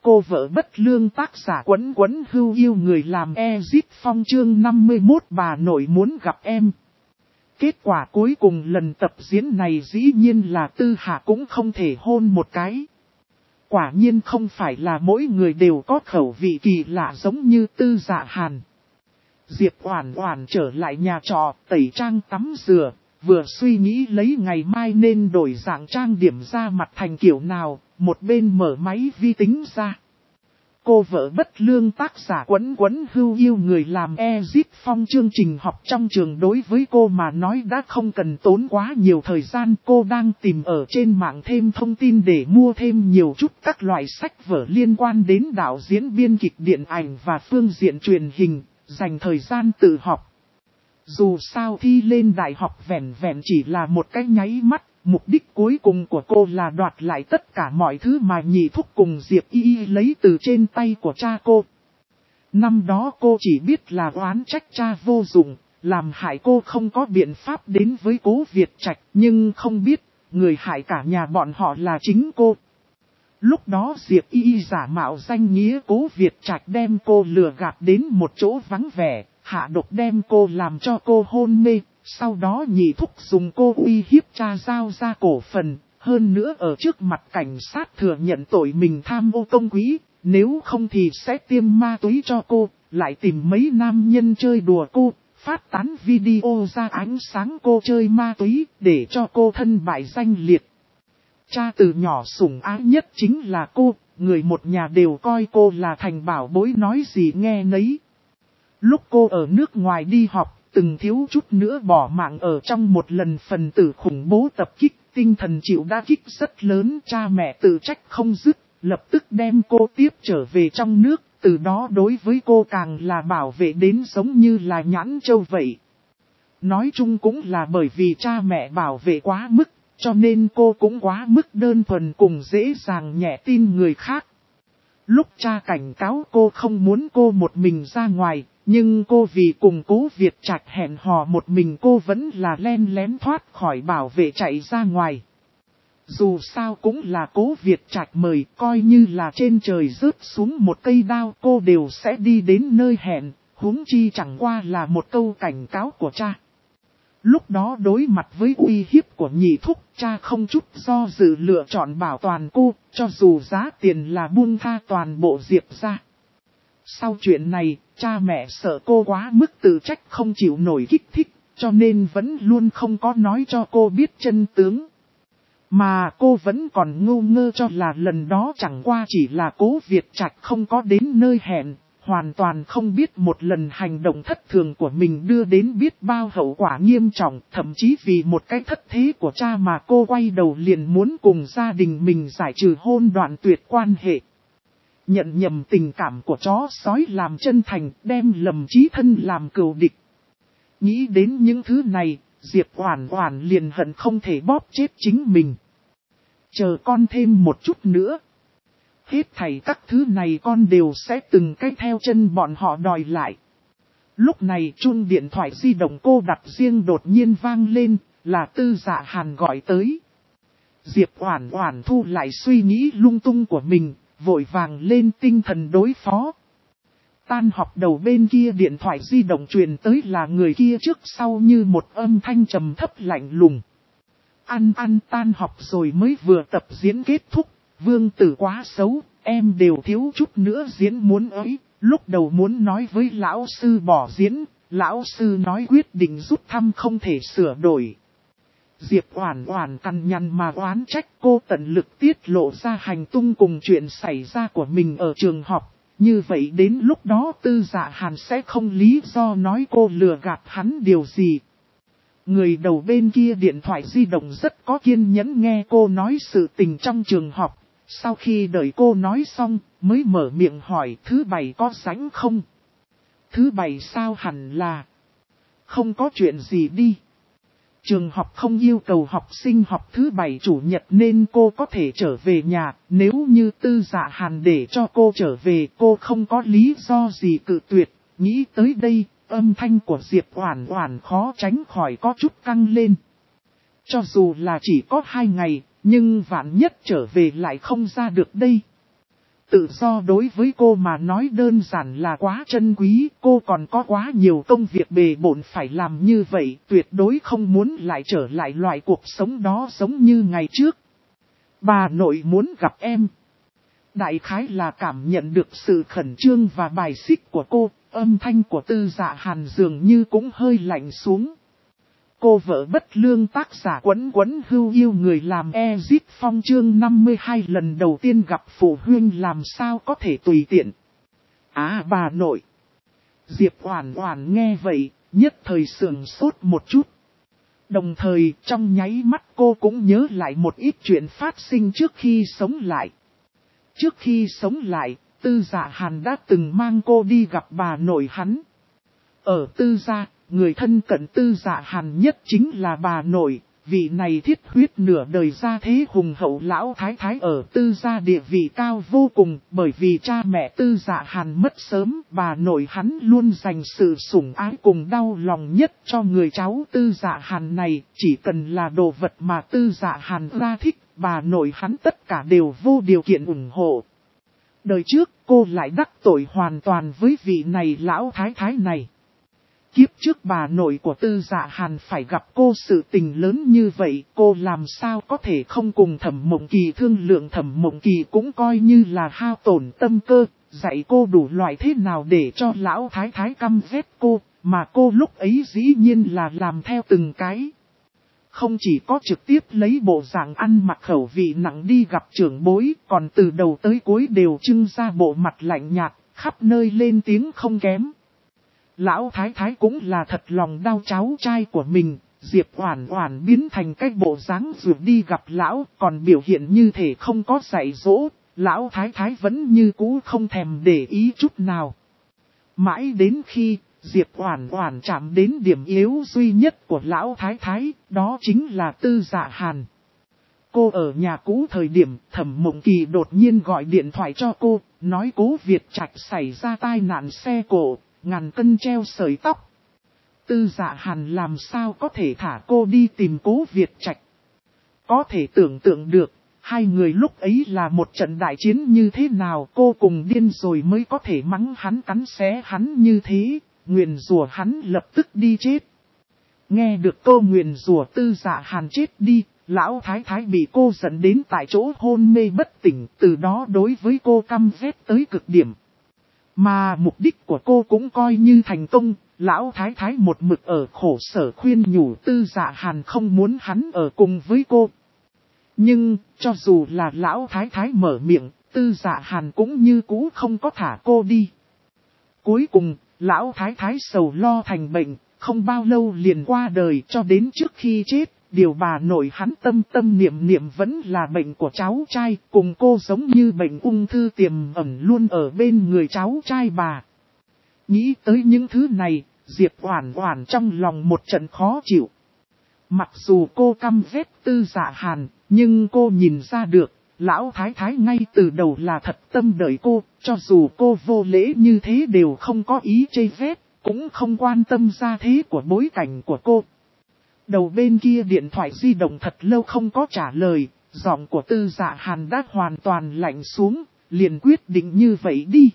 Cô vợ bất lương tác giả Quấn Quấn Hưu yêu người làm Ezip Phong chương 51 bà nội muốn gặp em. Kết quả cuối cùng lần tập diễn này dĩ nhiên là Tư Hạ cũng không thể hôn một cái. Quả nhiên không phải là mỗi người đều có khẩu vị kỳ lạ giống như Tư Dạ Hàn. Diệp Oản Oản trở lại nhà trọ, tẩy trang tắm rửa, vừa suy nghĩ lấy ngày mai nên đổi dạng trang điểm ra mặt thành kiểu nào, một bên mở máy vi tính ra. Cô vợ bất lương tác giả Quấn Quấn Hưu yêu người làm Ezip Phong chương trình học trong trường đối với cô mà nói đã không cần tốn quá nhiều thời gian. Cô đang tìm ở trên mạng thêm thông tin để mua thêm nhiều chút các loại sách vở liên quan đến đạo diễn biên kịch điện ảnh và phương diện truyền hình, dành thời gian tự học. Dù sao thi lên đại học vẹn vẹn chỉ là một cái nháy mắt, mục đích cuối cùng của cô là đoạt lại tất cả mọi thứ mà nhị thúc cùng Diệp Y lấy từ trên tay của cha cô. Năm đó cô chỉ biết là oán trách cha vô dụng, làm hại cô không có biện pháp đến với Cố Việt Trạch, nhưng không biết, người hại cả nhà bọn họ là chính cô. Lúc đó Diệp Y giả mạo danh nghĩa Cố Việt Trạch đem cô lừa gạt đến một chỗ vắng vẻ, hạ độc đem cô làm cho cô hôn mê, sau đó nhị thúc dùng cô uy hiếp cha giao ra cổ phần, hơn nữa ở trước mặt cảnh sát thừa nhận tội mình tham ô công quỹ, nếu không thì sẽ tiêm ma túy cho cô, lại tìm mấy nam nhân chơi đùa cô, phát tán video ra ánh sáng cô chơi ma túy để cho cô thân bại danh liệt. Cha từ nhỏ sủng ái nhất chính là cô, người một nhà đều coi cô là thành bảo bối nói gì nghe nấy. Lúc cô ở nước ngoài đi học, từng thiếu chút nữa bỏ mạng ở trong một lần phần tử khủng bố tập kích, tinh thần chịu đả kích rất lớn, cha mẹ tự trách không dứt, lập tức đem cô tiếp trở về trong nước, từ đó đối với cô càng là bảo vệ đến giống như là nhãn châu vậy. Nói chung cũng là bởi vì cha mẹ bảo vệ quá mức, cho nên cô cũng quá mức đơn thuần cùng dễ dàng nhẹ tin người khác. Lúc cha cảnh cáo cô không muốn cô một mình ra ngoài, nhưng cô vì cùng Cố Việt Trạch hẹn hò một mình cô vẫn là len lén thoát khỏi bảo vệ chạy ra ngoài. Dù sao cũng là Cố Việt Trạch mời, coi như là trên trời rớt xuống một cây đao cô đều sẽ đi đến nơi hẹn, huống chi chẳng qua là một câu cảnh cáo của cha. Lúc đó đối mặt với uy hiếp của nhị thúc, cha không chút do dự lựa chọn bảo toàn cô, cho dù giá tiền là buông tha toàn bộ Diệp ra. Sau chuyện này, cha mẹ sợ cô quá mức tự trách không chịu nổi kích thích, cho nên vẫn luôn không có nói cho cô biết chân tướng. Mà cô vẫn còn ngu ngơ cho là lần đó chẳng qua chỉ là Cố Việt Trạch không có đến nơi hẹn, hoàn toàn không biết một lần hành động thất thường của mình đưa đến biết bao hậu quả nghiêm trọng, thậm chí vì một cái thất thế của cha mà cô quay đầu liền muốn cùng gia đình mình giải trừ hôn đoạn tuyệt quan hệ. Nhận nhầm tình cảm của chó sói làm chân thành, đem lầm chí thân làm cừu địch. Nghĩ đến những thứ này, Diệp Oản Oản liền hận không thể bóp chết chính mình. Chờ con thêm một chút nữa. Hết thảy các thứ này con đều sẽ từng cái theo chân bọn họ đòi lại. Lúc này chuông điện thoại di động cô đặt riêng đột nhiên vang lên, là Tư Dạ Hàn gọi tới. Diệp Oản Oản thu lại suy nghĩ lung tung của mình, vội vàng lên tinh thần đối phó. Tan học đầu bên kia điện thoại di động truyền tới là người kia trước sau như một âm thanh trầm thấp lạnh lùng. Ăn tan học rồi mới vừa tập diễn kết thúc, Vương Tử quá xấu, em đều thiếu chút nữa diễn muốn ấy. Lúc đầu muốn nói với lão sư bỏ diễn, lão sư nói quyết định rút thăm không thể sửa đổi. Diệp Oản Oản cằn nhằn mà oán trách cô tận lực tiết lộ ra hành tung cùng chuyện xảy ra của mình ở trường học. Như vậy đến lúc đó Tư Dạ Hàn sẽ không lý do nói cô lừa gạt hắn điều gì. Người đầu bên kia điện thoại di động rất có kiên nhẫn nghe cô nói sự tình trong trường học. Sau khi đợi cô nói xong, mới mở miệng hỏi thứ bảy có rảnh không? Thứ bảy sao hẳn là không có chuyện gì đi. Trường học không yêu cầu học sinh học thứ bảy chủ nhật nên cô có thể trở về nhà. Nếu như Tư Dạ Hàn để cho cô trở về cô không có lý do gì cự tuyệt. Nghĩ tới đây, âm thanh của Diệp Oản Oản khó tránh khỏi có chút căng lên. Cho dù là chỉ có 2 ngày, nhưng vạn nhất trở về lại không ra được đây. Tự do đối với cô mà nói đơn giản là quá trân quý, cô còn có quá nhiều công việc bề bộn phải làm như vậy, tuyệt đối không muốn lại trở lại loại cuộc sống đó giống như ngày trước. Bà nội muốn gặp em. Đại khái là cảm nhận được sự khẩn trương và bài xích của cô, âm thanh của Tư Dạ Hàn dường như cũng hơi lạnh xuống. Cô vợ bất lương tác giả Quấn Quấn Hưu yêu người làm Ezit Phong chương 52 lần đầu tiên gặp phụ huynh làm sao có thể tùy tiện. Bà nội. Diệp Oản Oản nghe vậy, nhất thời sửng sốt một chút. Đồng thời trong nháy mắt cô cũng nhớ lại một ít chuyện phát sinh trước khi sống lại. Trước khi sống lại, Tư Dạ Hàn đã từng mang cô đi gặp bà nội hắn. Ở Tư gia, người thân cận Tư Dạ Hàn nhất chính là bà nội, vị này thiết huyết nửa đời gia thế hùng hậu lão thái thái ở Tư gia địa vị cao vô cùng, bởi vì cha mẹ Tư Dạ Hàn mất sớm, bà nội hắn luôn dành sự sủng ái cùng đau lòng nhất cho người cháu Tư Dạ Hàn này, chỉ cần là đồ vật mà Tư Dạ Hàn ra thích, bà nội hắn tất cả đều vô điều kiện ủng hộ. Đời trước cô lại đắc tội hoàn toàn với vị này lão thái thái này. Kiếp trước bà nội của Tư Dạ Hàn phải gặp cô sự tình lớn như vậy, cô làm sao có thể không cùng Thẩm Mộng Kỳ thương lượng. Thẩm Mộng Kỳ cũng coi như là hao tổn tâm cơ, dạy cô đủ loại thế nào để cho lão thái thái căm ghét cô, mà cô lúc ấy dĩ nhiên là làm theo từng cái. Không chỉ có trực tiếp lấy bộ dạng ăn mặc khẩu vị nặng đi gặp trưởng bối, còn từ đầu tới cuối đều trưng ra bộ mặt lạnh nhạt, khắp nơi lên tiếng không kém. Lão thái thái cũng là thật lòng đau cháu trai của mình, Diệp Oản Oản biến thành cái bộ dáng ruột đi gặp lão, còn biểu hiện như thể không có dạy dỗ, lão thái thái vẫn như cũ không thèm để ý chút nào. Mãi đến khi Diệp Oản Oản chạm đến điểm yếu duy nhất của lão thái thái, đó chính là Tư Dạ Hàn. Cô ở nhà cũ thời điểm, Thẩm Mộng Kỳ đột nhiên gọi điện thoại cho cô, nói Cố Việt Trạch xảy ra tai nạn xe cộ, ngàn cân treo sợi tóc. Tư Dạ Hàn làm sao có thể thả cô đi tìm Cố Việt Trạch. Có thể tưởng tượng được, hai người lúc ấy là một trận đại chiến như thế nào, cô cùng điên rồi mới có thể mắng hắn cắn xé hắn như thế, nguyền rủa hắn lập tức đi chết. Nghe được câu nguyền rủa Tư Dạ Hàn chết đi, lão thái thái bị cô dẫn đến tại chỗ hôn mê bất tỉnh, từ đó đối với cô căm ghét tới cực điểm. Mà mục đích của cô cũng coi như thành công, lão thái thái một mực ở khổ sở khuyên nhủ Tư Dạ Hàn không muốn hắn ở cùng với cô. Nhưng, cho dù là lão thái thái mở miệng, Tư Dạ Hàn cũng như cũ không có thả cô đi. Cuối cùng, lão thái thái sầu lo thành bệnh, không bao lâu liền qua đời, cho đến trước khi chết. Điều bà nội hắn tâm tâm niệm niệm vẫn là bệnh của cháu trai, cùng cô giống như bệnh ung thư tiềm ẩn luôn ở bên người cháu trai bà. Nghĩ tới những thứ này, Diệp Oản Oản trong lòng một trận khó chịu. Mặc dù cô căm ghét Tư Dạ Hàn, nhưng cô nhìn ra được, lão thái thái ngay từ đầu là thật tâm đợi cô, cho dù cô vô lễ như thế đều không có ý chê ghét, cũng không quan tâm gia thế của bối cảnh của cô. Đầu bên kia điện thoại di động thật lâu không có trả lời, giọng của Tư Dạ Hàn đã hoàn toàn lạnh xuống, liền quyết định như vậy đi.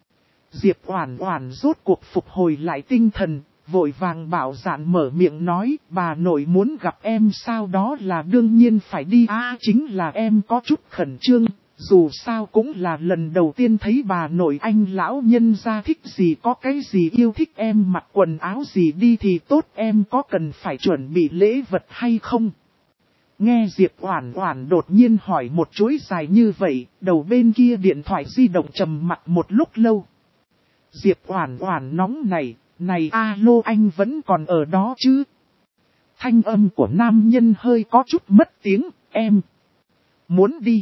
Diệp Oản Oản rốt cuộc phục hồi lại tinh thần, vội vàng bảo dạn mở miệng nói, bà nội muốn gặp em sao, đó là đương nhiên phải đi chính là em có chút khẩn trương, dù sao cũng là lần đầu tiên thấy bà nội anh lão nhân gia thích gì có cái gì yêu thích em mặc quần áo gì đi thì tốt, em có cần phải chuẩn bị lễ vật hay không? Nghe Diệp Oản Oản đột nhiên hỏi một chuỗi dài như vậy, đầu bên kia điện thoại di động trầm mặc một lúc lâu. Diệp Oản Oản nóng này alo anh vẫn còn ở đó chứ? Thanh âm của nam nhân hơi có chút mất tiếng, em muốn đi.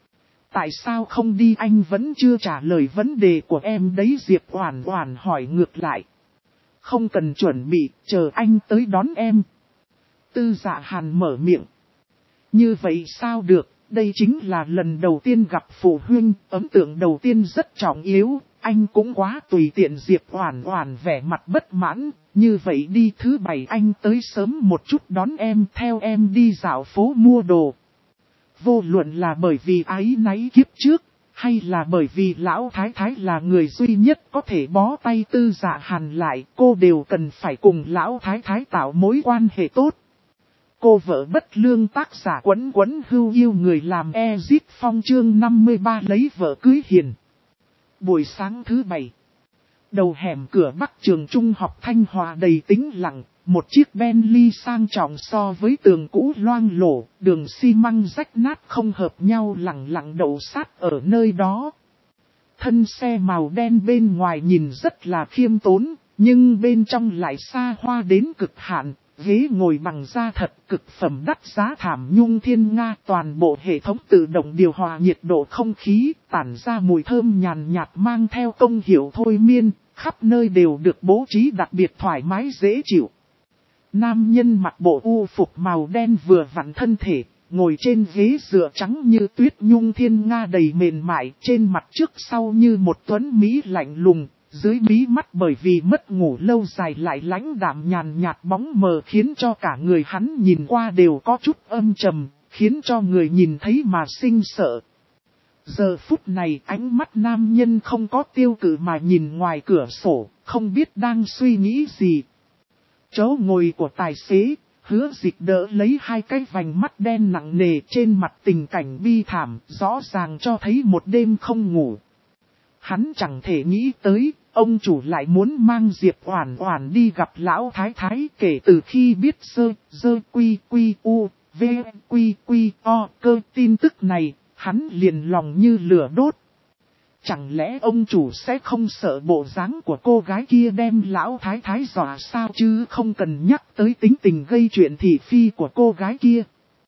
Tại sao không đi, anh vẫn chưa trả lời vấn đề của em đấy. Diệp Oản Oản hỏi ngược lại. Không cần chuẩn bị, chờ anh tới đón em. Tư Dạ Hàn mở miệng. Như vậy sao được, đây chính là lần đầu tiên gặp phụ huynh, ấn tượng đầu tiên rất trọng yếu, anh cũng quá tùy tiện. Diệp Oản Oản vẻ mặt bất mãn, như vậy đi thứ bảy anh tới sớm một chút đón em, theo em đi dạo phố mua đồ. Vô luận là bởi vì áy náy kiếp trước, Hay là bởi vì lão thái thái là người duy nhất có thể bó tay Tư Dạ Hàn lại, cô đều cần phải cùng lão thái thái tạo mối quan hệ tốt. Cô vợ bất lương tác giả Quấn Quấn Hưu yêu người làm Ezit Phong chương 53 lấy vợ cưới hiền. Buổi sáng thứ Bảy. Đầu hẻm cửa Bắc trường trung học Thanh Hòa đầy tĩnh lặng, một chiếc Bentley sang trọng so với tường cũ loang lổ, đường xi măng rách nát không hợp nhau lặng lặng đậu sát ở nơi đó. Thân xe màu đen bên ngoài nhìn rất là khiêm tốn, nhưng bên trong lại xa hoa đến cực hạn. Ghế ngồi bằng da thật cực phẩm đắt giá thảm nhung thiên nga, toàn bộ hệ thống tự động điều hòa nhiệt độ không khí, tản ra mùi thơm nhàn nhạt mang theo công hiệu thôi miên, khắp nơi đều được bố trí đặc biệt thoải mái dễ chịu. Nam nhân mặc bộ u phục màu đen vừa vặn thân thể, ngồi trên ghế dựa trắng như tuyết nhung thiên nga đầy mềm mại, trên mặt trước sau như một tuấn Mỹ lạnh lùng. Dưới mí mắt bởi vì mất ngủ lâu dài lại lãnh đạm nhàn nhạt bóng mờ khiến cho cả người hắn nhìn qua đều có chút âm trầm, khiến cho người nhìn thấy mà sinh sợ. Giờ phút này ánh mắt nam nhân không có tiêu cự mà nhìn ngoài cửa sổ, không biết đang suy nghĩ gì. Chỗ ngồi của tài xế, Hứa Dịch đỡ lấy hai cái vành mắt đen nặng nề trên mặt tình cảnh bi thảm, rõ ràng cho thấy một đêm không ngủ. Hắn chẳng thể nghĩ tới, ông chủ lại muốn mang Diệp Oản Oản đi gặp lão thái thái. Kể từ khi biết quy u, v quy o cơ tin tức này, hắn liền lòng như lửa đốt. Chẳng lẽ ông chủ sẽ không sợ bộ dáng của cô gái kia đem lão thái thái dọa sao chứ không cần nhắc tới tính tình gây chuyện thị phi của cô gái kia.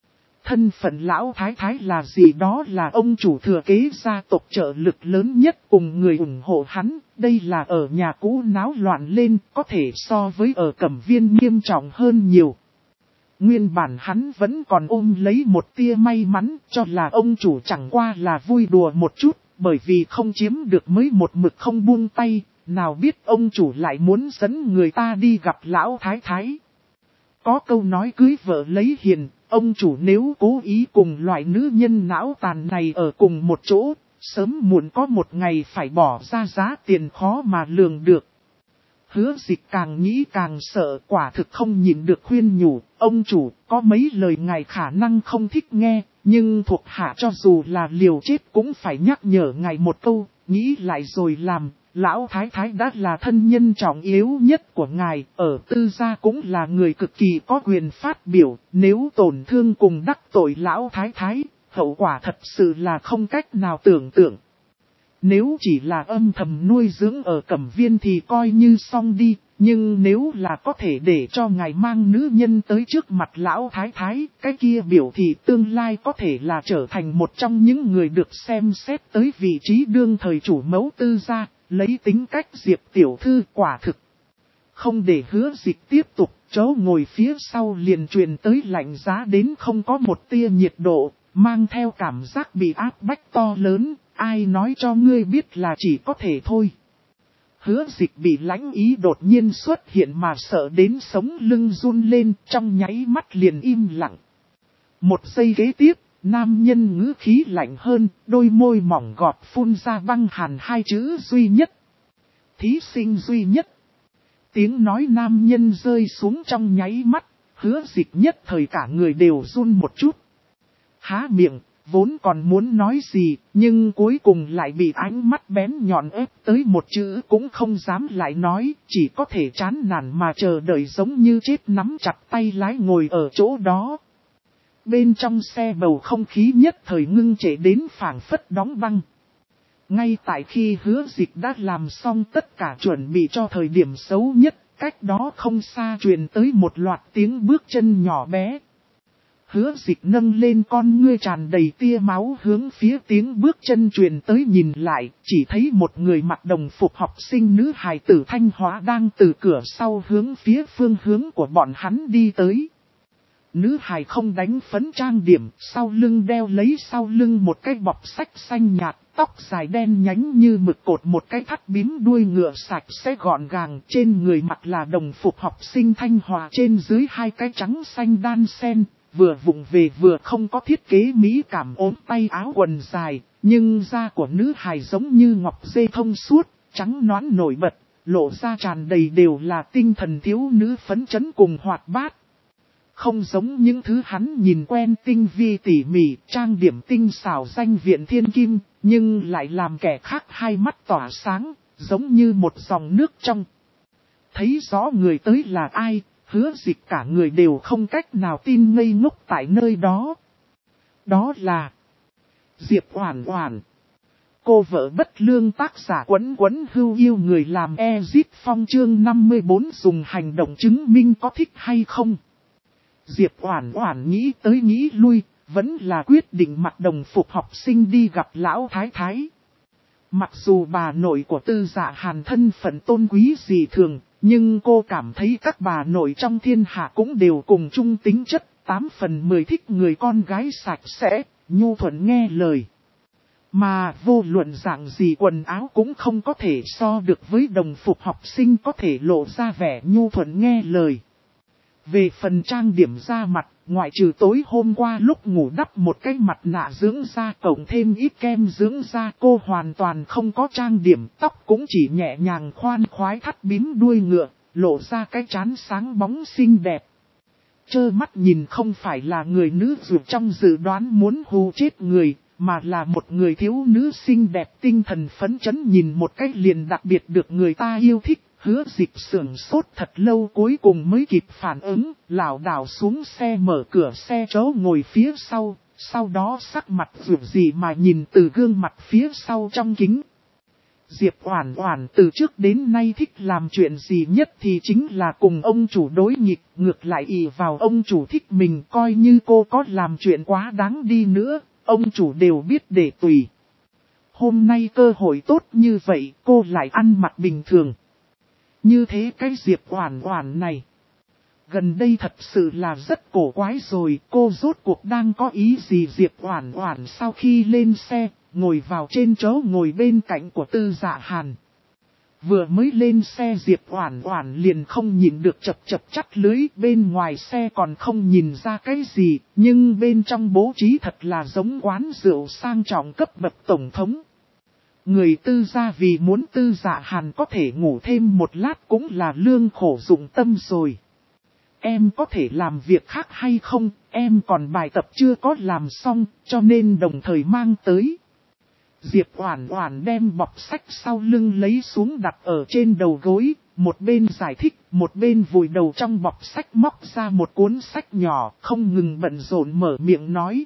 Thân phận lão thái thái là gì đó là ông chủ thừa kế gia tộc trợ lực lớn nhất cùng người ủng hộ hắn, đây là ở nhà cũ náo loạn lên có thể so với ở Cẩm Viên nghiêm trọng hơn nhiều. Nguyên bản hắn vẫn còn ôm lấy một tia may mắn cho là ông chủ chẳng qua là vui đùa một chút, bởi vì không chiếm được mới một mực không buông tay, nào biết ông chủ lại muốn dẫn người ta đi gặp lão thái thái. Có câu nói cưới vợ lấy hiền. Ông chủ nếu cố ý cùng loại nữ nhân não tàn này ở cùng một chỗ, sớm muộn có một ngày phải bỏ ra giá tiền khó mà lường được. Hứa Dịch càng nghĩ càng sợ, quả thực không nhịn được khuyên nhủ, ông chủ có mấy lời ngài khả năng không thích nghe, nhưng thuộc hạ cho dù là liều chết cũng phải nhắc nhở ngài một câu, nghĩ lại rồi làm. Lão thái thái đã là thân nhân trọng yếu nhất của ngài, ở Tư gia cũng là người cực kỳ có quyền phát biểu, nếu tổn thương cùng đắc tội lão thái thái, hậu quả thật sự là không cách nào tưởng tượng. Nếu chỉ là âm thầm nuôi dưỡng ở Cẩm Viên thì coi như xong đi, nhưng nếu là có thể để cho ngài mang nữ nhân tới trước mặt lão thái thái, cái kia biểu thì tương lai có thể là trở thành một trong những người được xem xét tới vị trí đương thời chủ mẫu Tư gia. Lấy tính cách Diệp tiểu thư quả thực. Không để Hứa Dịch tiếp tục, chỗ ngồi phía sau liền truyền tới lạnh giá đến không có một tia nhiệt độ, mang theo cảm giác bị áp bách to lớn, ai nói cho ngươi biết là chỉ có thể thôi. Hứa Dịch bị lãnh ý đột nhiên xuất hiện mà sợ đến sống lưng run lên, trong nháy mắt liền im lặng. Một giây kế tiếp. Nam nhân ngữ khí lạnh hơn, đôi môi mỏng gọt phun ra băng hàn hai chữ duy nhất. Thí sinh duy nhất. Tiếng nói nam nhân rơi xuống trong nháy mắt, Hứa Dịch nhất thời cả người đều run một chút. Há miệng, vốn còn muốn nói gì, nhưng cuối cùng lại bị ánh mắt bén nhọn ép tới một chữ cũng không dám lại nói, chỉ có thể chán nản mà chờ đợi giống như chết nắm chặt tay lái ngồi ở chỗ đó. Bên trong xe bầu không khí nhất thời ngưng trệ đến phảng phất đóng băng. Ngay tại khi Hứa Dịch đã làm xong tất cả chuẩn bị cho thời điểm xấu nhất, cách đó không xa truyền tới một loạt tiếng bước chân nhỏ bé. Hứa Dịch nâng lên con ngươi tràn đầy tia máu hướng phía tiếng bước chân truyền tới nhìn lại, chỉ thấy một người mặc đồng phục học sinh nữ hài tử Thanh Hóa đang từ cửa sau hướng phía phương hướng của bọn hắn đi tới. Nữ hài không đánh phấn trang điểm, sau lưng đeo lấy sau lưng một cái bọc sách xanh nhạt, tóc dài đen nhánh như mực cột một cái thắt bím đuôi ngựa sạch sẽ gọn gàng, trên người mặc là đồng phục học sinh Thanh Hòa trên dưới hai cái trắng xanh đan sen, vừa vụng về vừa không có thiết kế mỹ cảm ốm tay áo quần dài, nhưng da của nữ hài giống như ngọc dê thông suốt, trắng nõn nổi bật, lộ ra tràn đầy đều là tinh thần thiếu nữ phấn chấn cùng hoạt bát. Không giống những thứ hắn nhìn quen tinh vi tỉ mỉ, trang điểm tinh xảo danh viện thiên kim, nhưng lại làm kẻ khác hai mắt tỏa sáng, giống như một dòng nước trong. Thấy rõ người tới là ai, Hứa Dịch cả người đều không cách nào tin ngây ngốc tại nơi đó. Đó là Diệp Oản Oản. Cô vợ bất lương tác giả Quấn Quấn Hưu yêu người làm Ezit Phong chương 54 dùng hành động chứng minh có thích hay không. Diệp Oản Oản nghĩ tới nghĩ lui, vẫn là quyết định mặc đồng phục học sinh đi gặp lão thái thái. Mặc dù bà nội của Tư Dạ Hàn thân phận tôn quý dị thường, nhưng cô cảm thấy các bà nội trong thiên hạ cũng đều cùng chung tính chất, 8 phần 10 thích người con gái sạch sẽ, nhu thuận nghe lời. Mà vô luận dạng gì quần áo cũng không có thể so được với đồng phục học sinh có thể lộ ra vẻ nhu thuận nghe lời. Về phần trang điểm da mặt, ngoại trừ tối hôm qua lúc ngủ đắp một cái mặt nạ dưỡng da cộng thêm ít kem dưỡng da, cô hoàn toàn không có trang điểm, tóc cũng chỉ nhẹ nhàng khoan khoái thắt bím đuôi ngựa, lộ ra cái trán sáng bóng xinh đẹp. Trơ mắt nhìn không phải là người nữ dù trong dự đoán muốn hù chết người, mà là một người thiếu nữ xinh đẹp tinh thần phấn chấn nhìn một cách liền đặc biệt được người ta yêu thích. Hứa Dịch sửng sốt thật lâu cuối cùng mới kịp phản ứng, lảo đảo xuống xe mở cửa xe chỗ ngồi phía sau đó sắc mặt rủi gì mà nhìn từ gương mặt phía sau trong kính. Diệp Oản Oản từ trước đến nay thích làm chuyện gì nhất thì chính là cùng ông chủ đối nghịch, ngược lại ỷ vào ông chủ thích mình, coi như cô có làm chuyện quá đáng đi nữa, ông chủ đều biết để tùy. Hôm nay cơ hội tốt như vậy, cô lại ăn mặc bình thường. Như thế cái Diệp Oản Oản này, gần đây thật sự là rất cổ quái rồi, cô rốt cuộc đang có ý gì? Diệp Oản Oản sau khi lên xe, ngồi vào trên chỗ ngồi bên cạnh của Tư Dạ Hàn. Vừa mới lên xe Diệp Oản Oản liền không nhịn được chập chập chắt lưỡi, bên ngoài xe còn không nhìn ra cái gì, nhưng bên trong bố trí thật là giống quán rượu sang trọng cấp bậc tổng thống. Người Tư gia vì muốn Tư Dạ Hàn có thể ngủ thêm một lát cũng là lương khổ dụng tâm rồi. Em có thể làm việc khác hay không, em còn bài tập chưa có làm xong, cho nên đồng thời mang tới. Diệp Oản Oản đem bọc sách sau lưng lấy xuống đặt ở trên đầu gối, một bên giải thích, một bên vùi đầu trong bọc sách móc ra một cuốn sách nhỏ, không ngừng bận rộn mở miệng nói.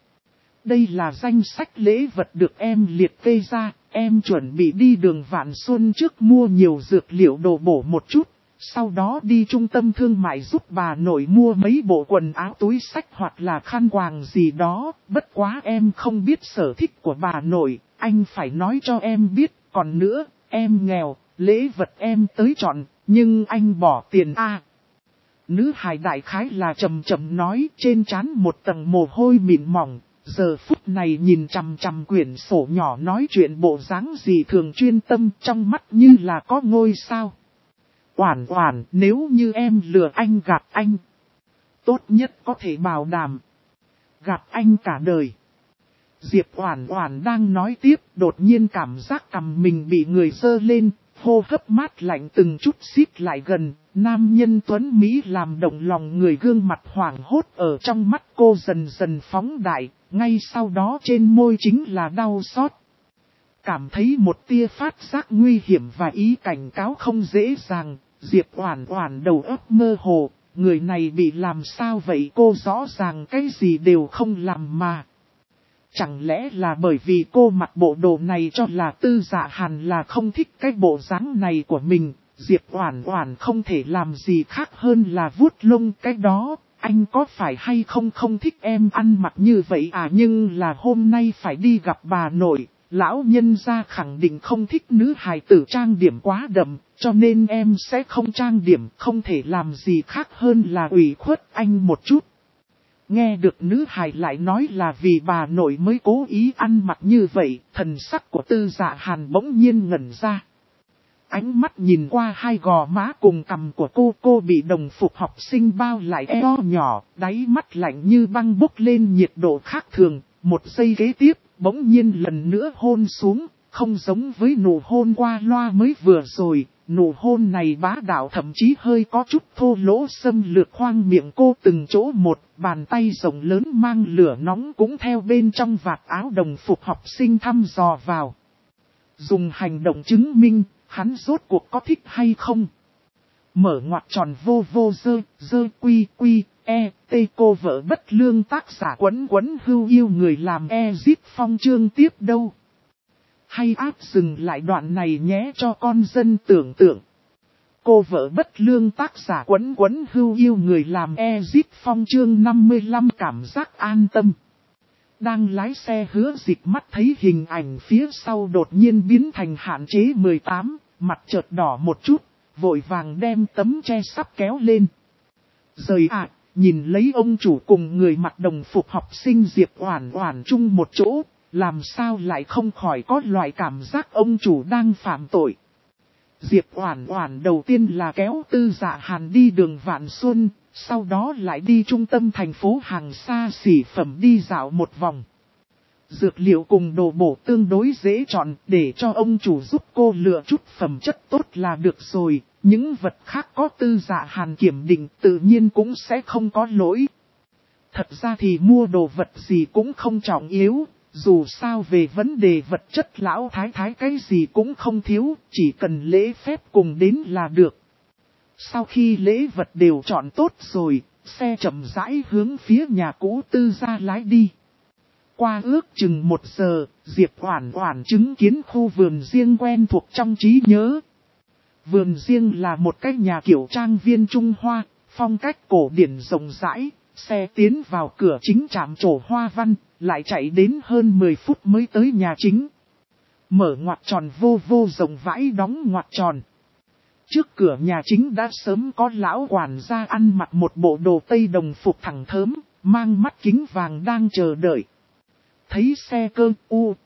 Đây là danh sách lễ vật được em liệt kê ra, em chuẩn bị đi đường Vạn Xuân trước mua nhiều dược liệu đồ bổ một chút, sau đó đi trung tâm thương mại giúp bà nội mua mấy bộ quần áo túi xách hoặc là khăn quàng gì đó, bất quá em không biết sở thích của bà nội, anh phải nói cho em biết, còn nữa, em nghèo, lễ vật em tới chọn, nhưng anh bỏ tiền a. Nữ hài đại khái là trầm trầm nói, trên trán một tầng mồ hôi mịn mỏng. Giờ phút này nhìn chằm chằm quyển sổ nhỏ nói chuyện bộ dáng gì thường chuyên tâm, trong mắt như là có ngôi sao. Oản Oản, nếu như em lừa anh gạt anh, tốt nhất có thể bảo đảm gạt anh cả đời. Diệp Oản Oản đang nói tiếp, đột nhiên cảm giác cằm mình bị người giơ lên, hô hấp mát lạnh từng chút xít lại gần, nam nhân tuấn Mỹ làm động lòng người, gương mặt hoảng hốt ở trong mắt cô dần dần phóng đại, ngay sau đó trên môi chính là đau xót. Cảm thấy một tia phát giác nguy hiểm và ý cảnh cáo không dễ dàng, Diệp Oản Oản đầu óc mơ hồ, người này bị làm sao vậy? Cô rõ ràng cái gì đều không làm mà. Chẳng lẽ là bởi vì cô mặc bộ đồ này cho là Tư Dạ Hàn là không thích cái bộ dáng này của mình, Diệp Oản Oản không thể làm gì khác hơn là vuốt lông cái đó, anh có phải hay không không thích em ăn mặc như vậy à? Nhưng là hôm nay phải đi gặp bà nội, lão nhân gia khẳng định không thích nữ hài tử trang điểm quá đậm, cho nên em sẽ không trang điểm, không thể làm gì khác hơn là ủy khuất anh một chút. Nghe được nữ hài lại nói là vì bà nội mới cố ý ăn mặc như vậy, thần sắc của Tư Dạ Hàn bỗng nhiên ngẩn ra. ánh mắt nhìn qua hai gò má cùng cằm của cô bị đồng phục học sinh bao lại eo nhỏ, đáy mắt lạnh như băng bốc lên nhiệt độ khác thường, một giây kế tiếp, bỗng nhiên lần nữa hôn xuống, không giống với nụ hôn qua loa mới vừa rồi, nụ hôn này bá đạo thậm chí hơi có chút thô lỗ xâm lược khoang miệng cô từng chỗ một, bàn tay rộng lớn mang lửa nóng cũng theo bên trong vạt áo đồng phục học sinh thăm dò vào. Dùng hành động chứng minh, hắn rốt cuộc có thích hay không. Mở ngoặc tròn vô dơ quy tê cô vợ bất lương tác giả quấn hưu yêu người làm Ezip Phong chương tiếp đâu. Hay áp dừng lại đoạn này nhé cho con dân tưởng tượng. Cô vợ bất lương tác giả quấn hưu yêu người làm Ezip Phong chương 55 cảm giác an tâm. Đang lái xe Hứa Dịch mắt thấy hình ảnh phía sau đột nhiên biến thành hạn chế 18, mặt chợt đỏ một chút, vội vàng đem tấm che sắp kéo lên. Rời ạ, nhìn lấy ông chủ cùng người mặc đồng phục học sinh Diệp Oản Oản chung một chỗ, làm sao lại không khỏi có loại cảm giác ông chủ đang phạm tội. Diệp Oản Oản đầu tiên là kéo Tư Dạ Hàn đi đường Vạn Xuân, sau đó lại đi trung tâm thành phố hàng xa xỉ phẩm đi dạo một vòng. Dược liệu cùng đồ bổ tương đối dễ chọn để cho ông chủ giúp cô lựa chút phẩm chất tốt là được rồi, những vật khác có Tư Dạ Hàn kiểm định tự nhiên cũng sẽ không có lỗi. Thật ra thì mua đồ vật gì cũng không trọng yếu. Dù sao về vấn đề vật chất lão thái thái cái gì cũng không thiếu, chỉ cần lễ phép cùng đến là được. Sau khi lễ vật đều chọn tốt rồi, xe chậm rãi hướng phía nhà cũ Tư gia lái đi. Qua ước chừng 1 giờ, Diệp Oản Oản chứng kiến khu vườn riêng quen thuộc trong trí nhớ. Vườn riêng là một cái nhà kiểu trang viên Trung Hoa, phong cách cổ điển rộng rãi, xe tiến vào cửa chính trạm trổ hoa văn. Lại chạy đến hơn 10 phút mới tới nhà chính. Mở ngoặc tròn vô rộng vãi đóng ngoặc tròn. Trước cửa nhà chính đã sớm có lão quản gia ăn mặc một bộ đồ tây đồng phục thẳng thớm, mang mắt kính vàng đang chờ đợi. Thấy xe cơ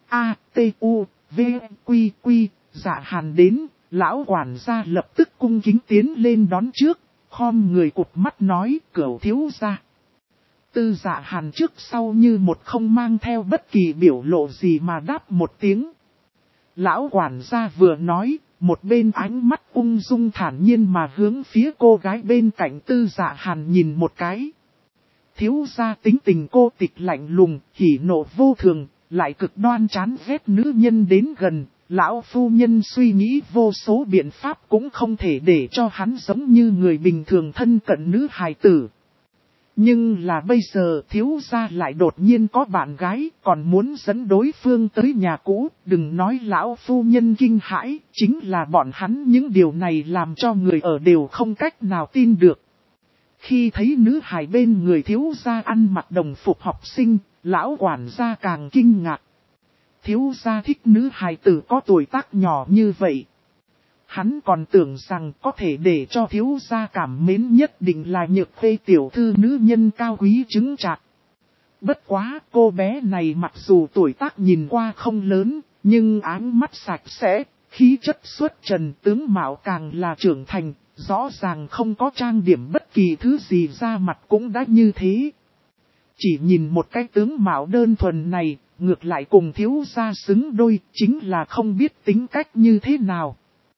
quy Dạ Hàn đến, lão quản gia lập tức cung kính tiến lên đón trước, khom người cụp mắt nói cửu thiếu gia. Tư Dạ Hàn trước sau như một không mang theo bất kỳ biểu lộ gì mà đáp một tiếng. Lão quản gia vừa nói, một bên ánh mắt ung dung thản nhiên mà hướng phía cô gái bên cạnh Tư Dạ Hàn nhìn một cái. Thiếu gia tính tình cô tịch lạnh lùng, hỉ nộ vô thường, lại cực đoan chán ghét nữ nhân đến gần. Lão phu nhân suy nghĩ vô số biện pháp cũng không thể để cho hắn giống như người bình thường thân cận nữ hài tử. Nhưng là bây giờ thiếu gia lại đột nhiên có bạn gái, còn muốn dẫn đối phương tới nhà cũ, đừng nói lão phu nhân kinh hãi, chính là bọn hắn những điều này làm cho người ở đều không cách nào tin được. Khi thấy nữ hài bên người thiếu gia ăn mặc đồng phục học sinh, lão quản gia càng kinh ngạc. Thiếu gia thích nữ hài tử có tuổi tác nhỏ như vậy. Hắn còn tưởng rằng có thể để cho thiếu gia cảm mến nhất định là Nhược Khê tiểu thư nữ nhân cao quý chứng chạc. Bất quá cô bé này mặc dù tuổi tác nhìn qua không lớn, nhưng áng mắt sạch sẽ, khí chất xuất trần tướng mạo càng là trưởng thành, rõ ràng không có trang điểm bất kỳ thứ gì ra mặt cũng đã như thế. Chỉ nhìn một cái tướng mạo đơn thuần này, ngược lại cùng thiếu gia xứng đôi, chính là không biết tính cách như thế nào.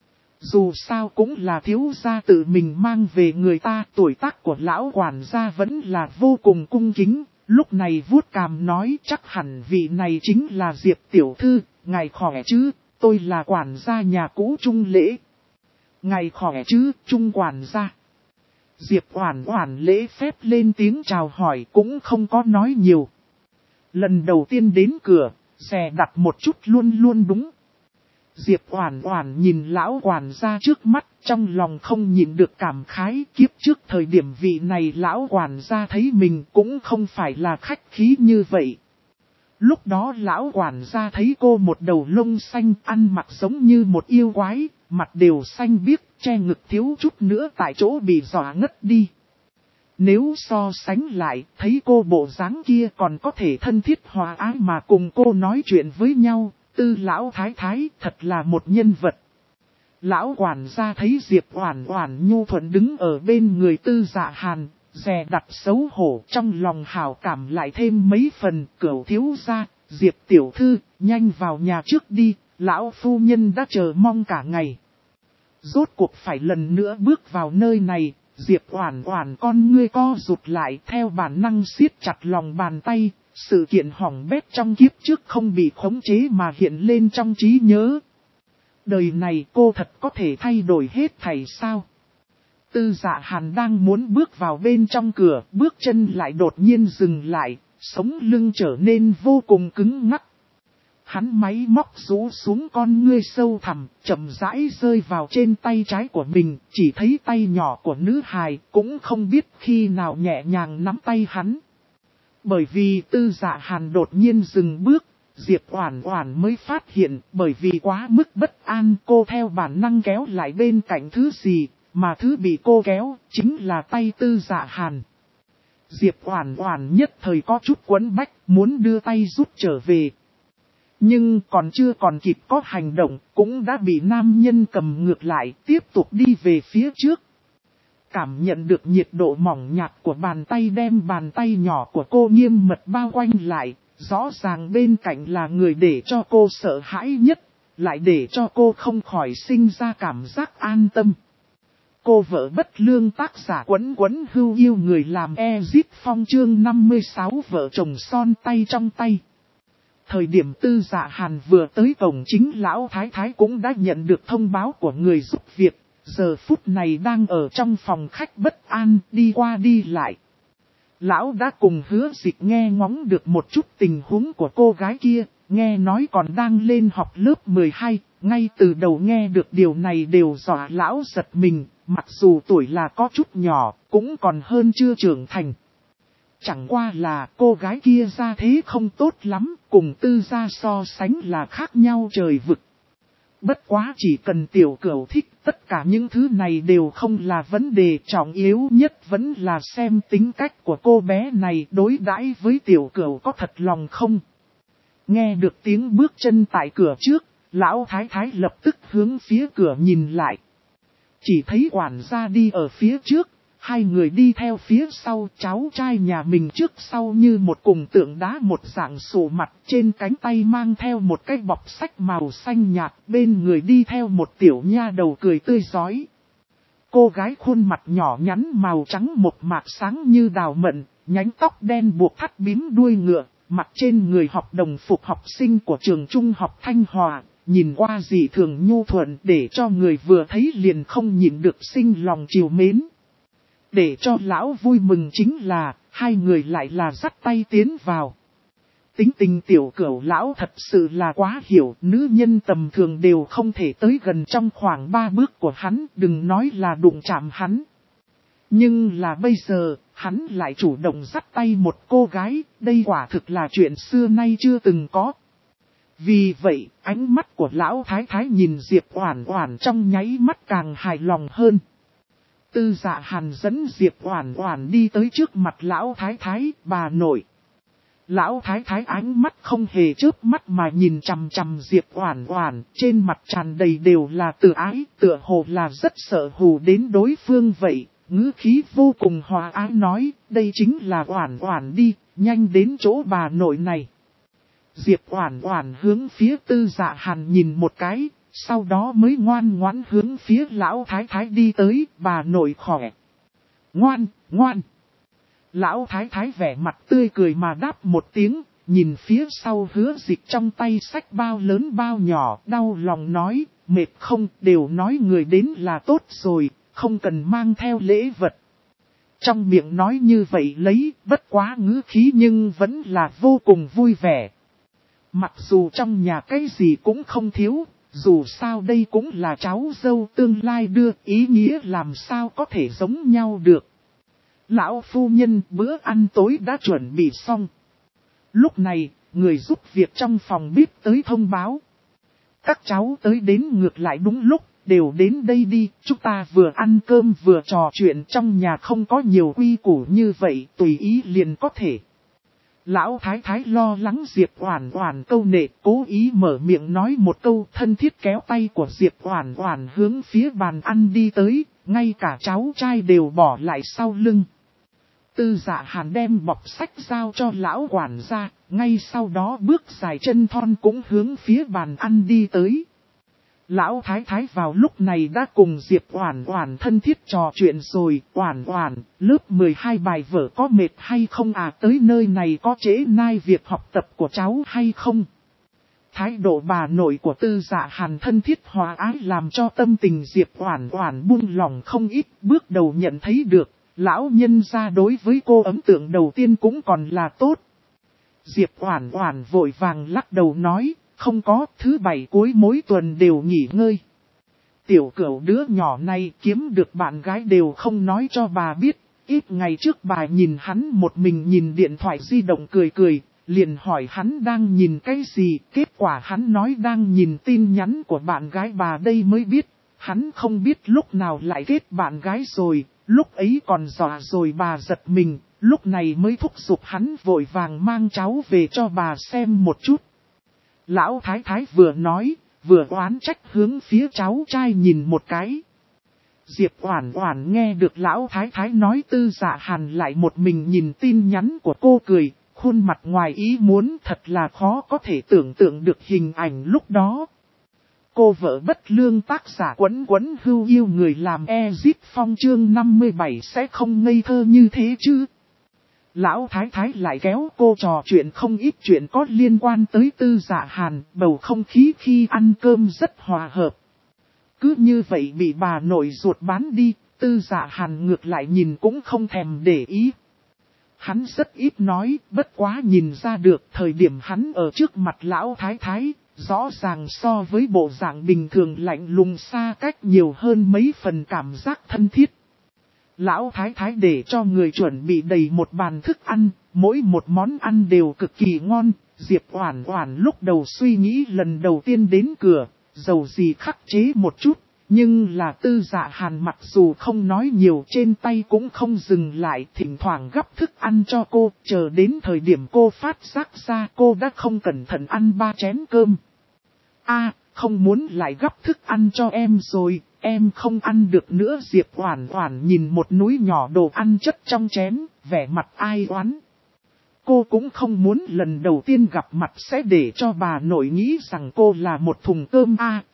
Dù sao cũng là thiếu gia tự mình mang về người ta, tuổi tác của lão quản gia vẫn là vô cùng cung kính, lúc này vuốt cằm nói chắc hẳn vị này chính là Diệp tiểu thư, ngài khỏe chứ, tôi là quản gia nhà cũ Trung Lễ. Ngài khỏe chứ, Trung quản gia. Diệp Oản Oản lễ phép lên tiếng chào hỏi cũng không có nói nhiều. Lần đầu tiên đến cửa, xe đặt một chút luôn đúng. Diệp Oản Oản nhìn lão quản gia trước mắt, trong lòng không nhịn được cảm khái, kiếp trước thời điểm vị này lão quản gia thấy mình cũng không phải là khách khí như vậy. Lúc đó lão quản gia thấy cô một đầu lông xanh ăn mặc giống như một yêu quái, mặt đều xanh biếc, che ngực thiếu chút nữa tại chỗ bị dọa ngất đi. Nếu so sánh lại, thấy cô bộ dáng kia còn có thể thân thiết hòa ái mà cùng cô nói chuyện với nhau, Tư lão thái thái thật là một nhân vật. Lão quản gia thấy Diệp Oản Oản nhu thuận đứng ở bên người Tư Dạ Hàn, dè đặt xấu hổ, trong lòng hảo cảm lại thêm mấy phần. Cửu thiếu gia, Diệp tiểu thư, nhanh vào nhà trước đi, lão phu nhân đã chờ mong cả ngày. Rốt cuộc phải lần nữa bước vào nơi này, Diệp Oản Oản con ngươi co rụt lại, theo bản năng siết chặt lòng bàn tay. Sự kiện hỏng bét trong kiếp trước không bị khống chế mà hiện lên trong trí nhớ. Đời này cô thật có thể thay đổi hết thảy sao? Tư Dạ Hàn đang muốn bước vào bên trong cửa, bước chân lại đột nhiên dừng lại, sống lưng trở nên vô cùng cứng ngắc. Hắn máy móc rũ xuống con ngươi sâu thẳm, chậm rãi rơi vào trên tay trái của mình, chỉ thấy tay nhỏ của nữ hài, cũng không biết khi nào nhẹ nhàng nắm tay hắn. Bởi vì Tư Dạ Hàn đột nhiên dừng bước, Diệp Oản Oản mới phát hiện, bởi vì quá mức bất an, cô theo bản năng kéo lại bên cạnh thứ gì, mà thứ bị cô kéo chính là tay Tư Dạ Hàn. Diệp Oản Oản nhất thời có chút quẫn bách, muốn đưa tay rút trở về. Nhưng còn chưa kịp có hành động, cũng đã bị nam nhân cầm ngược lại, tiếp tục đi về phía trước. Cảm nhận được nhiệt độ mỏng nhạt của bàn tay đem bàn tay nhỏ của cô nghiêm mật bao quanh lại, rõ ràng bên cạnh là người để cho cô sợ hãi nhất, lại để cho cô không khỏi sinh ra cảm giác an tâm. Cô vợ bất lương tác giả Quấn Quấn Hưu yêu người làm Ezit Phong chương 56 vợ chồng son tay trong tay. Thời điểm Tư Dạ Hàn vừa tới cổng chính lão thái thái cũng đã nhận được thông báo của người giúp việc, giờ phút này đang ở trong phòng khách bất an đi qua đi lại. Lão đã cùng Hứa Dịch nghe ngóng được một chút tình huống của cô gái kia, nghe nói còn đang lên học lớp 12, ngay từ đầu nghe được điều này đều dọa lão giật mình, mặc dù tuổi là có chút nhỏ, cũng còn hơn chưa trưởng thành. Chẳng qua là cô gái kia ra thế không tốt lắm, cùng Tư gia so sánh là khác nhau trời vực. Bất quá chỉ cần tiểu cửu thích, tất cả những thứ này đều không là vấn đề, trọng yếu nhất vẫn là xem tính cách của cô bé này đối đãi với tiểu cửu có thật lòng không. Nghe được tiếng bước chân tại cửa trước, lão thái thái lập tức hướng phía cửa nhìn lại. Chỉ thấy quản gia đi ở phía trước, hai người đi theo phía sau, cháu trai nhà mình trước sau như một cùng tượng đá một dạng sổ mặt, trên cánh tay mang theo một cái bọc sách màu xanh nhạt, bên người đi theo một tiểu nha đầu cười tươi rói. Cô gái khuôn mặt nhỏ nhắn màu trắng một mạc sáng như đào mận, nhánh tóc đen buộc thắt bím đuôi ngựa, mặc trên người học đồng phục học sinh của trường trung học Thanh Hòa, nhìn qua dị thường nhu thuận để cho người vừa thấy liền không nhịn được sinh lòng trìu mến. Để cho lão vui mừng chính là, hai người lại là dắt tay tiến vào. Tính tình tiểu cửu lão thật sự là quá hiểu, nữ nhân tầm thường đều không thể tới gần trong khoảng 3 bước của hắn, đừng nói là đụng chạm hắn. Nhưng là bây giờ, hắn lại chủ động dắt tay một cô gái, đây quả thực là chuyện xưa nay chưa từng có. Vì vậy, ánh mắt của lão thái thái nhìn Diệp Oản Oản trong nháy mắt càng hài lòng hơn. Tư Dạ Hàn dẫn Diệp Oản Oản đi tới trước mặt lão thái thái, bà nội. Lão thái thái ánh mắt không hề chớp mắt mà nhìn chằm chằm Diệp Oản Oản, trên mặt tràn đầy đều là tự ái, tựa hồ là rất sợ hù đến đối phương vậy, ngữ khí vô cùng hòa ái nói, đây chính là Oản Oản đi, nhanh đến chỗ bà nội này. Diệp Oản Oản hướng phía Tư Dạ Hàn nhìn một cái, sau đó mới ngoan ngoãn hướng phía lão thái thái đi tới, bà nội khỏe. Ngoan, ngoan. Lão thái thái vẻ mặt tươi cười mà đáp một tiếng, nhìn phía sau Hứa Dịch trong tay xách bao lớn bao nhỏ, đau lòng nói, mệt không, đều nói người đến là tốt rồi, không cần mang theo lễ vật. Trong miệng nói như vậy lấy, bất quá ngữ khí nhưng vẫn là vô cùng vui vẻ. Mặc dù trong nhà cái gì cũng không thiếu, dù sao đây cũng là cháu dâu tương lai đưa, ý nghĩa làm sao có thể giống nhau được. Lão phu nhân, bữa ăn tối đã chuẩn bị xong. Lúc này, người giúp việc trong phòng bếp tới thông báo. Các cháu tới đến ngược lại đúng lúc, đều đến đây đi, chúng ta vừa ăn cơm vừa trò chuyện, trong nhà không có nhiều quy củ như vậy, tùy ý liền có thể. Lão Thái Thái lo lắng Diệp Oản Oản câu nệ, cố ý mở miệng nói một câu, thân thiết kéo tay của Diệp Oản Oản hướng phía bàn ăn đi tới, ngay cả cháu trai đều bỏ lại sau lưng. Tư Dạ Hàn đem bọc sách giao cho lão quản gia, ngay sau đó bước dài chân thon cũng hướng phía bàn ăn đi tới. Lão Thái Thái vào lúc này đã cùng Diệp Oản Oản thân thiết trò chuyện rồi. Oản Oản, lớp 12 bài vở có mệt hay không à, tới nơi này có trễ nai việc học tập của cháu hay không? Thái độ bà nội của Tư Dạ Hàn thân thiết hòa ái làm cho tâm tình Diệp Oản Oản buông lỏng không ít, bước đầu nhận thấy được, lão nhân gia đối với cô ấn tượng đầu tiên cũng còn là tốt. Diệp Oản Oản vội vàng lắc đầu nói, không có, thứ bảy cuối mỗi tuần đều nghỉ ngơi. Tiểu Cửu đứa nhỏ này kiếm được bạn gái đều không nói cho bà biết, ít ngày trước bà nhìn hắn một mình nhìn điện thoại di động cười cười, liền hỏi hắn đang nhìn cái gì, kết quả hắn nói đang nhìn tin nhắn của bạn gái bà đây mới biết, hắn không biết lúc nào lại kết bạn gái rồi, lúc ấy còn dọa rồi bà giật mình, lúc này mới thúc giục hắn vội vàng mang cháu về cho bà xem một chút. Lão Thái Thái vừa nói, vừa oán trách hướng phía cháu trai nhìn một cái. Diệp Oản Oản nghe được Lão Thái Thái nói Tư Dạ Hàn lại một mình nhìn tin nhắn của cô cười, khuôn mặt ngoài ý muốn thật là khó có thể tưởng tượng được hình ảnh lúc đó. Cô vợ bất lương tác giả Quấn Quấn Hưu yêu người làm Ezip Phong chương 57 sẽ không ngây thơ như thế chứ. Lão Thái Thái lại kéo cô trò chuyện không ít chuyện có liên quan tới Tư Dạ Hàn, bầu không khí khi ăn cơm rất hòa hợp. Cứ như vậy bị bà nội ruột bán đi, Tư Dạ Hàn ngược lại nhìn cũng không thèm để ý. Hắn rất ít nói, bất quá nhìn ra được thời điểm hắn ở trước mặt Lão Thái Thái, rõ ràng so với bộ dạng bình thường lạnh lùng xa cách nhiều hơn mấy phần cảm giác thân thiết. Lão Thái Thái để cho người chuẩn bị đầy một bàn thức ăn, mỗi một món ăn đều cực kỳ ngon. Diệp Oản Oản lúc đầu suy nghĩ lần đầu tiên đến cửa, dầu gì khắc chế một chút, nhưng là Tư Dạ Hàn mặc dù không nói nhiều trên tay cũng không dừng lại, thỉnh thoảng gắp thức ăn cho cô, chờ đến thời điểm cô phát giác ra cô đã không cẩn thận ăn 3 chén cơm. Không muốn lại gắp thức ăn cho em rồi, em không ăn được nữa. Diệp Oản Oản nhìn một núi nhỏ đồ ăn chất trong chén, vẻ mặt ai oán. Cô cũng không muốn lần đầu tiên gặp mặt sẽ để cho bà nội nghĩ rằng cô là một thùng cơm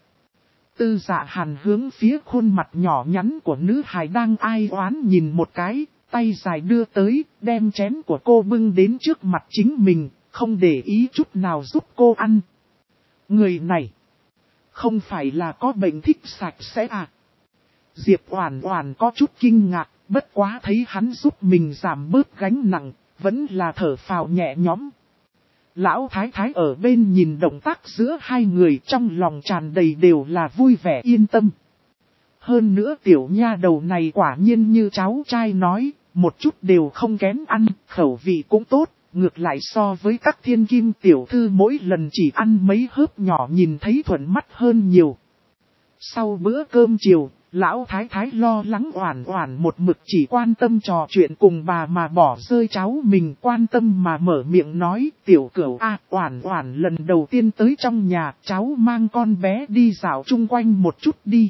Tư Dạ Hàn hướng phía khuôn mặt nhỏ nhắn của nữ hài đang ai oán nhìn một cái, tay dài đưa tới, đem chén của cô bưng đến trước mặt chính mình, không để ý chút nào giúp cô ăn. Người này không phải là có bệnh thích sạch sẽ Diệp Oản Oản có chút kinh ngạc, bất quá thấy hắn giúp mình giảm bớt gánh nặng, vẫn là thở phào nhẹ nhõm. Lão Thái Thái ở bên nhìn động tác giữa hai người trong lòng tràn đầy đều là vui vẻ yên tâm. Hơn nữa tiểu nha đầu này quả nhiên như cháu trai nói, một chút đều không kén ăn, khẩu vị cũng tốt. Ngược lại so với các thiên kim tiểu thư mỗi lần chỉ ăn mấy hớp nhỏ nhìn thấy thuận mắt hơn nhiều. Sau bữa cơm chiều, Lão Thái Thái lo lắng Oản Oản một mực chỉ quan tâm trò chuyện cùng bà mà bỏ rơi cháu mình, quan tâm mà mở miệng nói, Tiểu Cửu Oản Oản lần đầu tiên tới trong nhà, cháu mang con bé đi dạo chung quanh một chút đi.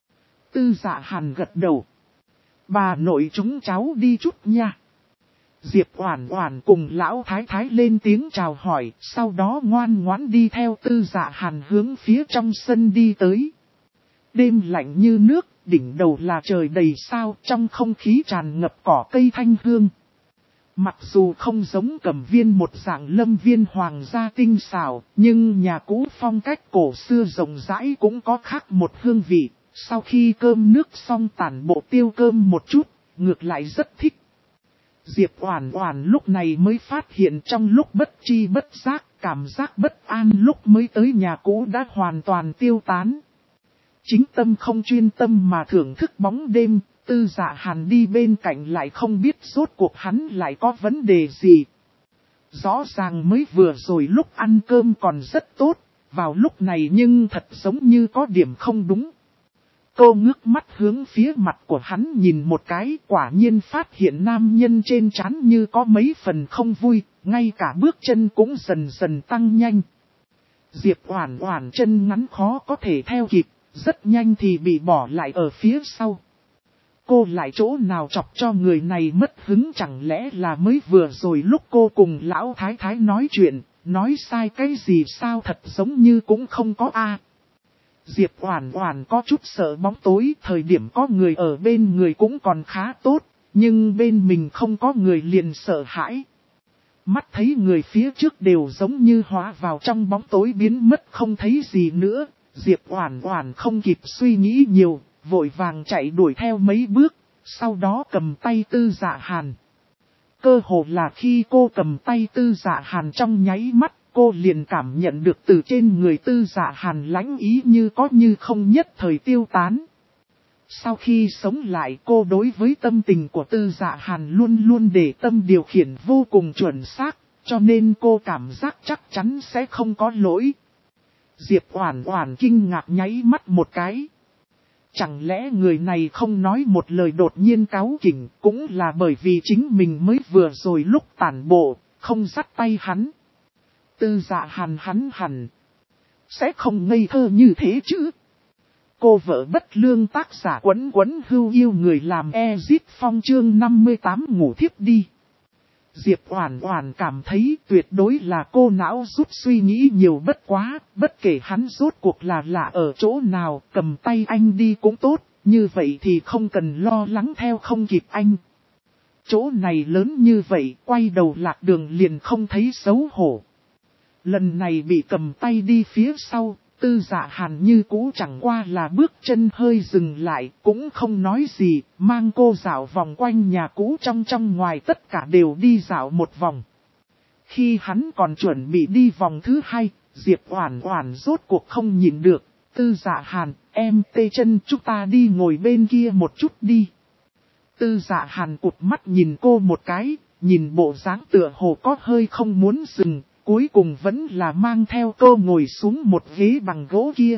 Tư Dạ Hàn gật đầu. Bà nội chúng cháu đi chút nha. Diệp Oản Oản cùng Lão Thái Thái lên tiếng chào hỏi, sau đó ngoan ngoãn đi theo Tư Dạ Hàn hướng phía trong sân đi tới. Đêm lạnh như nước, đỉnh đầu là trời đầy sao, trong không khí tràn ngập cỏ cây thanh hương. Mặc dù không giống Cẩm Viên một dạng lâm viên hoàng gia tinh xảo, nhưng nhà cũ phong cách cổ xưa rộng rãi cũng có khác một hương vị. Sau khi cơm nước xong tản bộ tiêu cơm một chút, ngược lại rất thích. Diệp Oản Oản lúc này mới phát hiện trong lúc bất tri bất giác, cảm giác bất an lúc mới tới nhà cũ đã hoàn toàn tiêu tán. Chính tâm không chuyên tâm mà thưởng thức bóng đêm, Tư Dạ Hàn đi bên cạnh lại không biết rốt cuộc hắn lại có vấn đề gì. Rõ ràng mới vừa rồi lúc ăn cơm còn rất tốt, vào lúc này nhưng thật giống như có điểm không đúng. Cô ngước mắt hướng phía mặt của hắn nhìn một cái, quả nhiên phát hiện nam nhân trên trán như có mấy phần không vui, ngay cả bước chân cũng dần dần tăng nhanh. Diệp Oản Oản chân ngắn khó có thể theo kịp, rất nhanh thì bị bỏ lại ở phía sau. Cô lại chỗ nào chọc cho người này mất hứng, chẳng lẽ là mới vừa rồi lúc cô cùng lão thái thái nói chuyện, nói sai cái gì sao, thật giống như cũng không có a. Diệp Oản Oản có chút sợ bóng tối, thời điểm có người ở bên người cũng còn khá tốt, nhưng bên mình không có người liền sợ hãi. Mắt thấy người phía trước đều giống như hóa vào trong bóng tối biến mất không thấy gì nữa, Diệp Oản Oản không kịp suy nghĩ nhiều, vội vàng chạy đuổi theo mấy bước, sau đó cầm tay Tư Dạ Hàn. Cơ hồ là khi cô cầm tay Tư Dạ Hàn trong nháy mắt, cô liền cảm nhận được từ trên người Tư Dạ Hàn lãnh ý như có như không nhất thời tiêu tán. Sau khi sống lại, cô đối với tâm tình của Tư Dạ Hàn luôn luôn để tâm điều khiển vô cùng chuẩn xác, cho nên cô cảm giác chắc chắn sẽ không có lỗi. Diệp Oản Oản kinh ngạc nháy mắt một cái. Chẳng lẽ người này không nói một lời đột nhiên cáu kỉnh, cũng là bởi vì chính mình mới vừa rồi lúc tản bộ, không dắt tay hắn. Tư Dạ Hàn hắn hẳn sẽ không ngây thơ như thế chứ. Cô vợ bất lương tác giả Quấn Quấn Hưu yêu người làm Ezit Phong chương 58 ngủ thiếp đi. Diệp Oản Oản cảm thấy tuyệt đối là cô não rút suy nghĩ nhiều, bất quá, bất kể hắn rốt cuộc là lạ ở chỗ nào, cầm tay anh đi cũng tốt, như vậy thì không cần lo lắng theo không kịp anh. Chỗ này lớn như vậy, quay đầu lạc đường liền không thấy xấu hổ. Lần này bị cầm tay đi phía sau, Tư Dạ Hàn như cũ chẳng qua là bước chân hơi dừng lại, cũng không nói gì, mang cô dạo vòng quanh nhà cũ trong ngoài tất cả đều đi dạo một vòng. Khi hắn còn chuẩn bị đi vòng thứ hai, Diệp Oản Oản rốt cuộc không nhịn được, Tư Dạ Hàn, em tê chân, chúng ta đi ngồi bên kia một chút đi. Tư Dạ Hàn cụp mắt nhìn cô một cái, nhìn bộ dáng tựa hồ có hơi không muốn dừng. Cuối cùng vẫn là mang theo cô ngồi xuống một ghế bằng gỗ kia.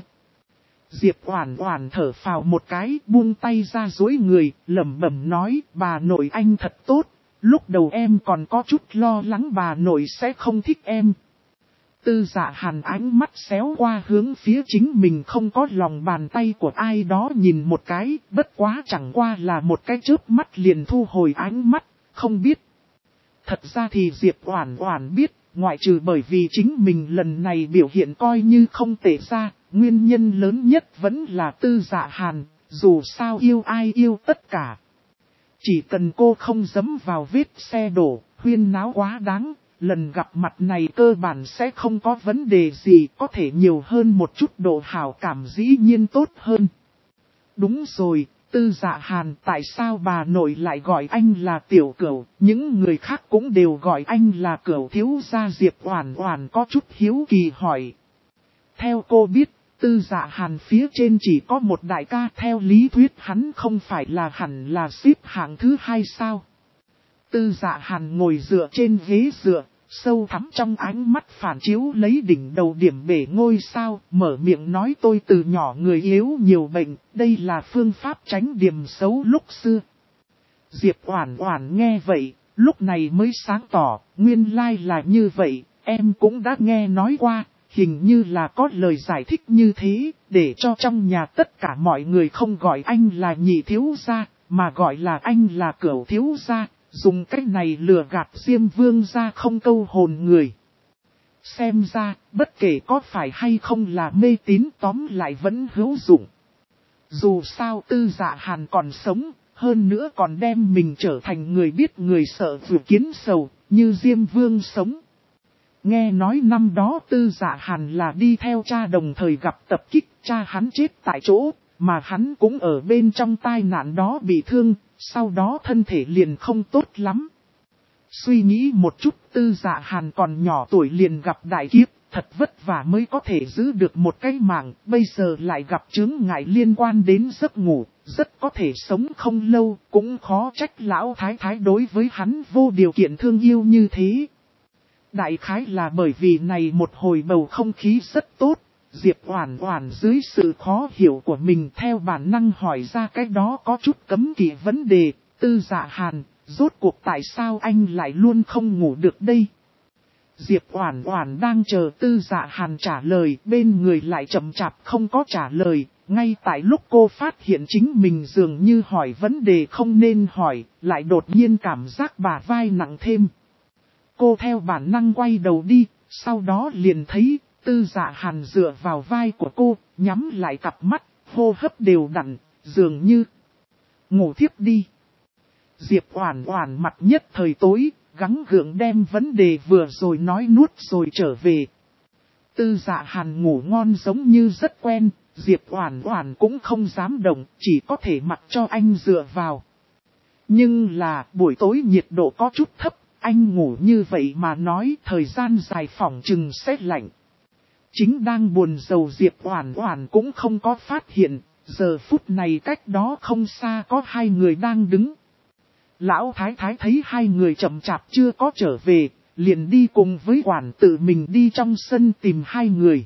Diệp Oản Oản thở phào một cái, buông tay ra duỗi người, lẩm bẩm nói, bà nội anh thật tốt, lúc đầu em còn có chút lo lắng bà nội sẽ không thích em. Tư Dạ Hàn ánh mắt xéo qua hướng phía chính mình không có lòng bàn tay của ai đó nhìn một cái, bất quá chẳng qua là một cái chớp mắt liền thu hồi ánh mắt, không biết. Thật ra thì Diệp Oản Oản biết. Ngoại trừ bởi vì chính mình lần này biểu hiện coi như không tệ ra, nguyên nhân lớn nhất vẫn là Tư Dạ Hàn, dù sao yêu ai yêu tất cả. Chỉ cần cô không dẫm vào vết xe đổ, huyên náo quá đáng, lần gặp mặt này cơ bản sẽ không có vấn đề gì, có thể nhiều hơn một chút độ hảo cảm dĩ nhiên tốt hơn. Đúng rồi. Tư Dạ Hàn, tại sao bà nội lại gọi anh là tiểu cửu, những người khác cũng đều gọi anh là cửu thiếu gia? Diệp Oản Oản có chút hiếu kỳ hỏi. Theo cô biết, Tư Dạ Hàn phía trên chỉ có một đại ca, theo lý thuyết hắn không phải là hẳn là xếp hạng thứ hai sao? Tư Dạ Hàn ngồi dựa trên ghế dựa, sâu thẳm trong ánh mắt phản chiếu lấy đỉnh đầu điểm bể ngôi sao, mở miệng nói tôi từ nhỏ người yếu nhiều bệnh, đây là phương pháp tránh điểm xấu lúc xưa. Diệp Oản Oản nghe vậy, lúc này mới sáng tỏ, nguyên lai là như vậy, em cũng đã nghe nói qua, hình như là có lời giải thích như thế, để cho trong nhà tất cả mọi người không gọi anh là nhị thiếu gia, mà gọi là anh là cửu thiếu gia. Dùng cách này lừa gạt Diêm Vương gia không câu hồn người. Xem ra, bất kể có phải hay không là mê tín, tóm lại vẫn hữu dụng. Dù sao Tư Dạ Hàn còn sống, hơn nữa còn đem mình trở thành người biết người sợ vừa kiến sầu, như Diêm Vương sống. Nghe nói năm đó Tư Dạ Hàn là đi theo cha đồng thời gặp tập kích, cha hắn chết tại chỗ, mà hắn cũng ở bên trong tai nạn đó bị thương. Sau đó thân thể liền không tốt lắm. Suy nghĩ một chút, Tư Dạ Hàn còn nhỏ tuổi liền gặp đại kiếp, thật vất vả mới có thể giữ được một cái mạng, bây giờ lại gặp chướng ngại liên quan đến giấc ngủ, rất có thể sống không lâu, cũng khó trách lão thái thái đối với hắn vô điều kiện thương yêu như thế. Đại khái là bởi vì này một hồi bầu không khí rất tốt, Diệp Oản Oản dưới sự khó hiểu của mình theo bản năng hỏi ra cái đó có chút cấm kỵ vấn đề, Tư Dạ Hàn, rốt cuộc tại sao anh lại luôn không ngủ được đây? Diệp Oản Oản đang chờ Tư Dạ Hàn trả lời, bên người lại chậm chạp không có trả lời, ngay tại lúc cô phát hiện chính mình dường như hỏi vấn đề không nên hỏi, lại đột nhiên cảm giác bả vai nặng thêm. Cô theo bản năng quay đầu đi, sau đó liền thấy Tư Dạ Hàn dựa vào vai của cô, nhắm lại cặp mắt, hô hấp đều đặn, dường như ngủ thiếp đi. Diệp Oản Oản mặt nhất thời tối, gắng gượng đem vấn đề vừa rồi nói nuốt rồi trở về. Tư Dạ Hàn ngủ ngon giống như rất quen, Diệp Oản Oản cũng không dám động, chỉ có thể mặc cho anh dựa vào. Nhưng là buổi tối nhiệt độ có chút thấp, anh ngủ như vậy mà nói thời gian dài phỏng chừng sẽ lạnh. Chính đang buồn rầu Diệp Oản Oản cũng không có phát hiện, giờ phút này cách đó không xa có hai người đang đứng. Lão Thái Thái thấy hai người chậm chạp chưa có trở về, liền đi cùng với quản tự mình đi trong sân tìm hai người.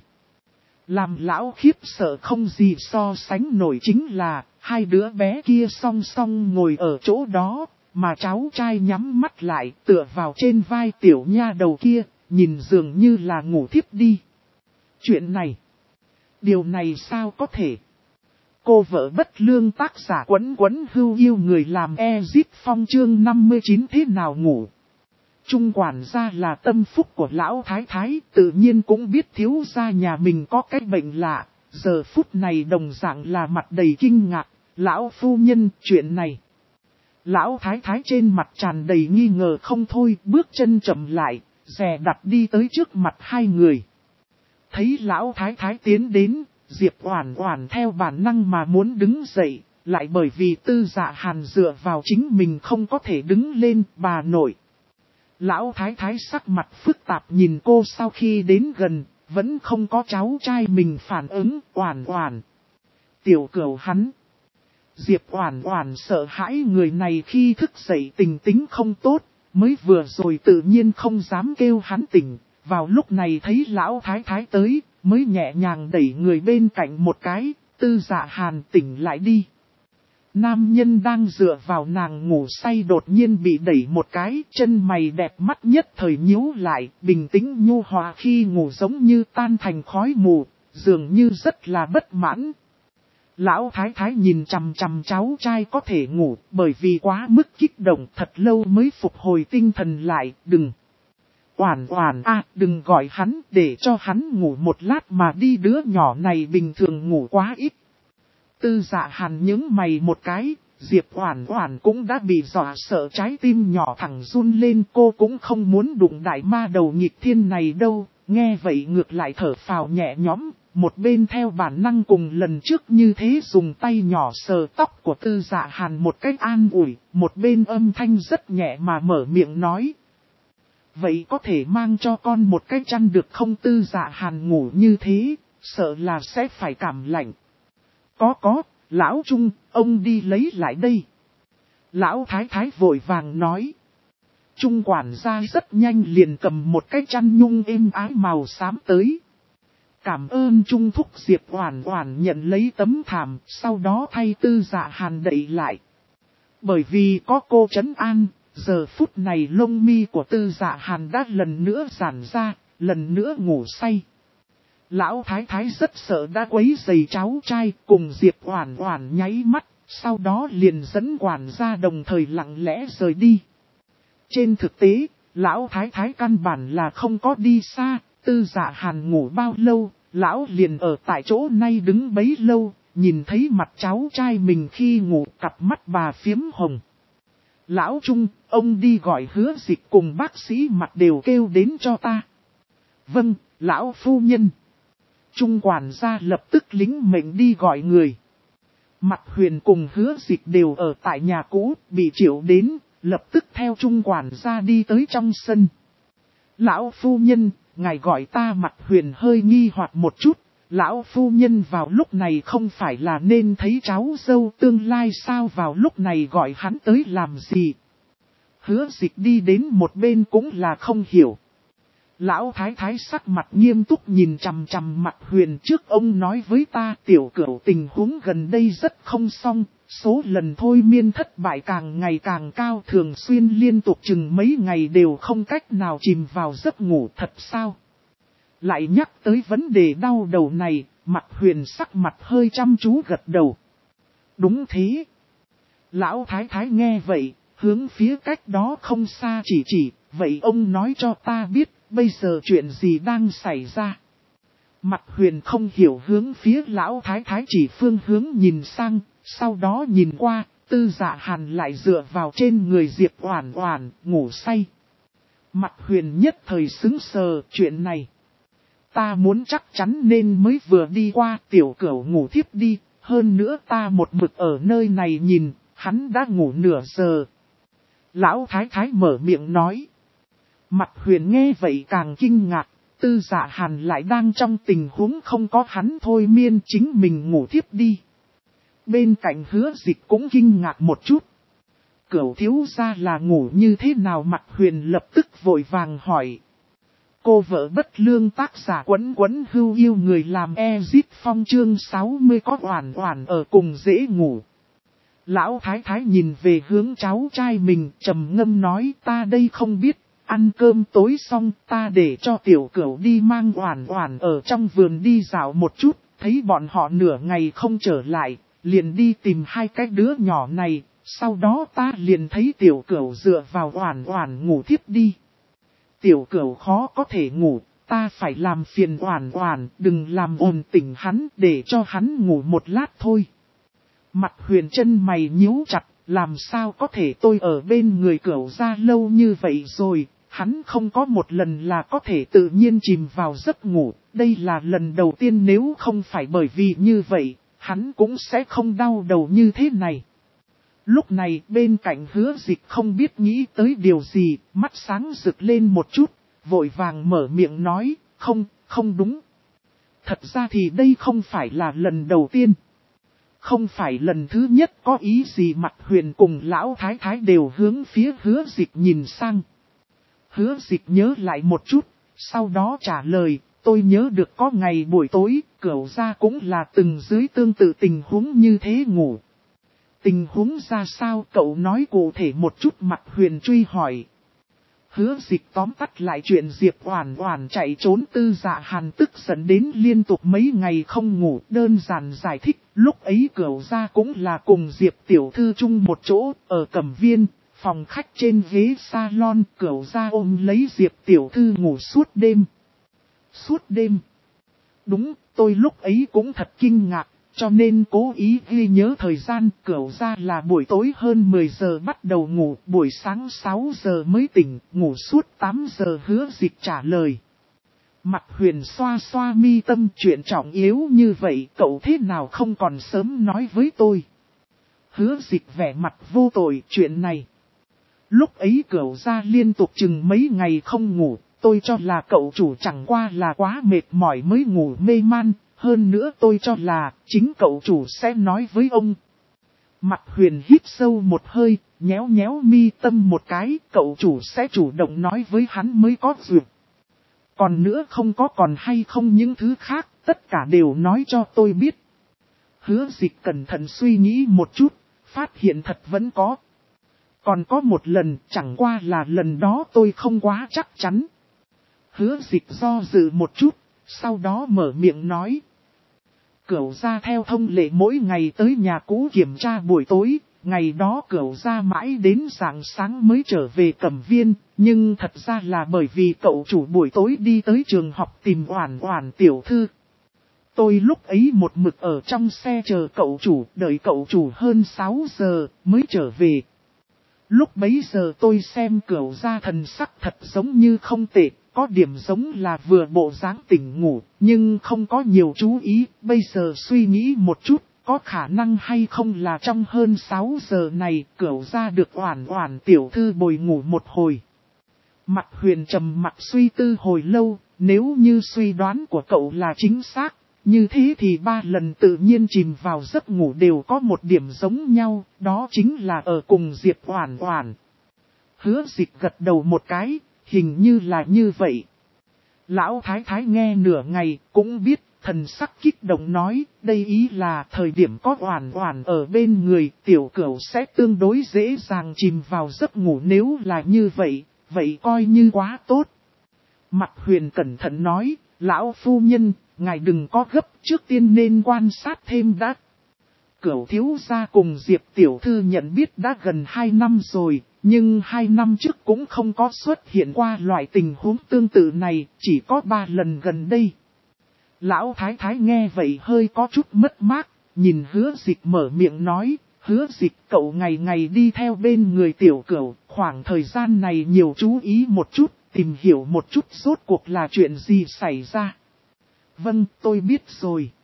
Làm lão khiếp sợ không gì so sánh nổi chính là, hai đứa bé kia song song ngồi ở chỗ đó, mà cháu trai nhắm mắt lại tựa vào trên vai tiểu nha đầu kia, nhìn dường như là ngủ thiếp đi. Chuyện này, điều này sao có thể? Cô vợ bất lương tác giả Quấn Quấn Hưu yêu người làm Ezip Phong chương 59 thế nào ngủ. Trung quản gia là tâm phúc của lão thái thái, tự nhiên cũng biết thiếu gia nhà mình có cái bệnh lạ, giờ phút này đồng dạng là mặt đầy kinh ngạc, lão phu nhân chuyện này. Lão thái thái trên mặt tràn đầy nghi ngờ không thôi, bước chân chậm lại, dè đặt đi tới trước mặt hai người. Thấy lão thái thái tiến đến, Diệp Oản Oản theo bản năng mà muốn đứng dậy, lại bởi vì Tư Dạ Hàn dựa vào chính mình không có thể đứng lên, bà nội. Lão thái thái sắc mặt phức tạp nhìn cô sau khi đến gần, vẫn không có cháu trai mình phản ứng, Oản Oản. Tiểu cửu hắn. Diệp Oản Oản sợ hãi người này khi thức dậy tình tính không tốt, mới vừa rồi tự nhiên không dám kêu hắn tỉnh, vào lúc này thấy lão thái thái tới, mới nhẹ nhàng đẩy người bên cạnh một cái, Tư Dạ Hàn tỉnh lại đi. Nam nhân đang dựa vào nàng ngủ say đột nhiên bị đẩy một cái, chân mày đẹp mắt nhất thời nhíu lại, bình tĩnh nhu hòa khi ngủ giống như tan thành khói mù, dường như rất là bất mãn. Lão thái thái nhìn chằm chằm cháu trai có thể ngủ, bởi vì quá mức kích động thật lâu mới phục hồi tinh thần lại, đừng. Oản Oản à, đừng gọi hắn, để cho hắn ngủ một lát mà đi, đứa nhỏ này bình thường ngủ quá ít. Tư Dạ Hàn nhướng mày một cái, Diệp Oản Oản cũng đã bị dọa sợ trái tim nhỏ thẳng run lên, cô cũng không muốn đụng đại ma đầu nghịch thiên này đâu, nghe vậy ngược lại thở phào nhẹ nhõm, một bên theo bản năng cùng lần trước như thế dùng tay nhỏ sờ tóc của Tư Dạ Hàn một cách an ủi, một bên âm thanh rất nhẹ mà mở miệng nói. Vậy có thể mang cho con một cái chăn được không? Tư Dạ Hàn ngủ như thế, sợ là sẽ phải cảm lạnh. Có, lão Trung, ông đi lấy lại đây. Lão Thái Thái vội vàng nói. Trung quản gia rất nhanh liền cầm một cái chăn nhung êm ái màu xám tới. Cảm ơn Trung thúc. Diệp Oản Oản nhận lấy tấm thảm, sau đó thay Tư Dạ Hàn đậy lại. Bởi vì có cô trấn an, giờ phút này lông mi của Tư Dạ Hàn đã lần nữa giãn ra, lần nữa ngủ say. Lão thái thái rất sợ đã quấy rầy cháu trai, cùng Diệp Oản Oản nháy mắt, sau đó liền dẫn quản gia đồng thời lặng lẽ rời đi. Trên thực tế, lão thái thái căn bản là không có đi xa, Tư Dạ Hàn ngủ bao lâu, lão liền ở tại chỗ nay đứng bấy lâu, nhìn thấy mặt cháu trai mình khi ngủ, cặp mắt bà phiếm hồng. Lão Trung, ông đi gọi Hứa Dịch cùng bác sĩ mặt đều kêu đến cho ta. Vâng, lão phu nhân. Trung quản gia lập tức lính mệnh đi gọi người. Mặt Huyền cùng Hứa Dịch đều ở tại nhà cũ, bị triệu đến, lập tức theo Trung quản gia đi tới trong sân. Lão phu nhân, ngài gọi ta. Mặt Huyền hơi nghi hoặc một chút, lão phu nhân vào lúc này không phải là nên thấy cháu dâu tương lai sao, vào lúc này gọi hắn tới làm gì. Hứa Dịch đi đến một bên cũng là không hiểu. Lão thái thái sắc mặt nghiêm túc nhìn chằm chằm Mạc Huyền trước, ông nói với ta tiểu cửu tình huống gần đây rất không xong, số lần thôi miên thất bại càng ngày càng cao, thường xuyên liên tục chừng mấy ngày đều không cách nào chìm vào giấc ngủ, thật sao? Lại nhắc tới vấn đề đau đầu này, Mạc Huyền sắc mặt hơi chăm chú gật đầu. Đúng thế. Lão thái thái nghe vậy, hướng phía cách đó không xa chỉ, vậy ông nói cho ta biết, bây giờ chuyện gì đang xảy ra? Mạc Huyền không hiểu, hướng phía lão thái thái chỉ phương hướng nhìn sang, sau đó nhìn qua, Tư Dạ Hàn lại dựa vào trên người Diệp Oản Oản, ngủ say. Mạc Huyền nhất thời sững sờ, chuyện này ta muốn chắc chắn nên mới vừa đi qua, tiểu cửu ngủ thiếp đi, hơn nữa ta một mực ở nơi này nhìn, hắn đã ngủ nửa giờ. Lão thái thái mở miệng nói. Mạc Huyền nghe vậy càng kinh ngạc, Tư Dạ Hàn lại đang trong tình huống không có hắn thôi miên chính mình ngủ thiếp đi. Bên cạnh Hứa Dịch cũng kinh ngạc một chút. Cửu thiếu gia là ngủ như thế nào? Mạc Huyền lập tức vội vàng hỏi. Cô vợ bất lương, tác giả Quấn Quấn Hưu Yêu người làm Ezit Phong, chương 60 có Oản Oản ở cùng dễ ngủ. Lão thái thái nhìn về hướng cháu trai mình, trầm ngâm nói, ta đây không biết, ăn cơm tối xong ta để cho tiểu cửu đi mang Oản Oản ở trong vườn đi dạo một chút, thấy bọn họ nửa ngày không trở lại, liền đi tìm hai cái đứa nhỏ này, sau đó ta liền thấy tiểu cửu dựa vào Oản Oản ngủ thiếp đi. Tiểu cửu khó có thể ngủ, ta phải làm phiền Oản Oản, đừng làm ồn tỉnh hắn, để cho hắn ngủ một lát thôi. Mạc Huyền chân mày nhíu chặt, làm sao có thể, tôi ở bên người cửu gia lâu như vậy rồi, hắn không có một lần là có thể tự nhiên chìm vào giấc ngủ, đây là lần đầu tiên, nếu không phải bởi vì như vậy, hắn cũng sẽ không đau đầu như thế này. Lúc này bên cạnh Hứa Dịch không biết nghĩ tới điều gì, mắt sáng rực lên một chút, vội vàng mở miệng nói, không đúng. Thật ra thì đây không phải là lần đầu tiên. Không phải lần thứ nhất, có ý gì? Mạc Huyền cùng lão thái thái đều hướng phía Hứa Dịch nhìn sang. Hứa Dịch nhớ lại một chút, sau đó trả lời, tôi nhớ được có ngày buổi tối, Cửu gia cũng là từng dưới tương tự tình huống như thế ngủ. Tình huống ra sao, cậu nói cụ thể một chút? Mạc Huyền truy hỏi. Hứa Dịch tóm tắt lại chuyện Diệp Oản Oản chạy trốn. Tư Dạ Hàn tức giận đến liên tục mấy ngày không ngủ, đơn giản giải thích, lúc ấy Cửu gia cũng là cùng Diệp tiểu thư chung một chỗ, ở Cẩm Viên, phòng khách trên ghế salon, Cửu gia ôm lấy Diệp tiểu thư ngủ suốt đêm. Suốt đêm? Đúng, tôi lúc ấy cũng thật kinh ngạc, cho nên cố ý ghi nhớ thời gian. Cửu gia là buổi tối hơn 10 giờ bắt đầu ngủ, buổi sáng 6 giờ mới tỉnh, ngủ suốt 8 giờ. Hứa Dịch trả lời. Mạc Huyền xoa xoa mi tâm, chuyện trọng yếu như vậy cậu thế nào không còn sớm nói với tôi? Hứa Dịch vẻ mặt vô tội, chuyện này. Lúc ấy Cửu gia liên tục chừng mấy ngày không ngủ, tôi cho là cậu chủ chẳng qua là quá mệt mỏi mới ngủ mê man. Hơn nữa tôi cho là chính cậu chủ sẽ nói với ông. Mạc Huyền hít sâu một hơi, nhéo nhéo mi tâm một cái, cậu chủ sẽ chủ động nói với hắn mới có duyệt. Còn nữa không có còn hay không những thứ khác, tất cả đều nói cho tôi biết. Hứa Dịch cẩn thận suy nghĩ một chút, phát hiện thật vẫn có. Còn có một lần, chẳng qua là lần đó tôi không quá chắc chắn. Hứa Dịch do dự một chút, sau đó mở miệng nói. Cửu gia theo thông lệ mỗi ngày tới nhà cũ kiểm tra buổi tối, ngày đó Cửu gia mãi đến rạng sáng mới trở về Cẩm Viên, nhưng thật ra là bởi vì cậu chủ buổi tối đi tới trường học tìm Oản Oản tiểu thư. Tôi lúc ấy một mực ở trong xe chờ cậu chủ, đợi cậu chủ hơn 6 giờ mới trở về. Lúc bấy giờ tôi xem Cửu gia thần sắc thật giống như không tệ. Có điểm giống là vừa bộ dáng tỉnh ngủ, nhưng không có nhiều chú ý, bây giờ suy nghĩ một chút, có khả năng hay không là trong hơn 6 giờ này, Cửu gia được Oản Oản tiểu thư bồi ngủ một hồi. Mạc Huyền trầm mặc suy tư hồi lâu, nếu như suy đoán của cậu là chính xác, như thế thì 3 lần tự nhiên chìm vào giấc ngủ đều có một điểm giống nhau, đó chính là ở cùng Diệp Oản Oản. Hứa Dịch gật đầu một cái. Hình như là như vậy. Lão thái thái nghe nửa ngày cũng biết, thần sắc kích động nói, đây ý là thời điểm có Oản Oản ở bên người, tiểu cửu sẽ tương đối dễ dàng chìm vào giấc ngủ, nếu là như vậy, vậy coi như quá tốt. Mặt Huyền cẩn thận nói, lão phu nhân, ngài đừng có gấp, trước tiên nên quan sát thêm đã. Cửu thiếu gia cùng Diệp tiểu thư nhận biết đã gần 2 năm rồi, nhưng 2 năm trước cũng không có xuất hiện qua loại tình huống tương tự này, chỉ có 3 lần gần đây. Lão thái thái nghe vậy hơi có chút mất mát, nhìn Hứa Dịch mở miệng nói, Hứa Dịch cậu ngày ngày đi theo bên người tiểu cửu, khoảng thời gian này nhiều chú ý một chút, tìm hiểu một chút rốt cuộc là chuyện gì xảy ra. Vâng, tôi biết rồi.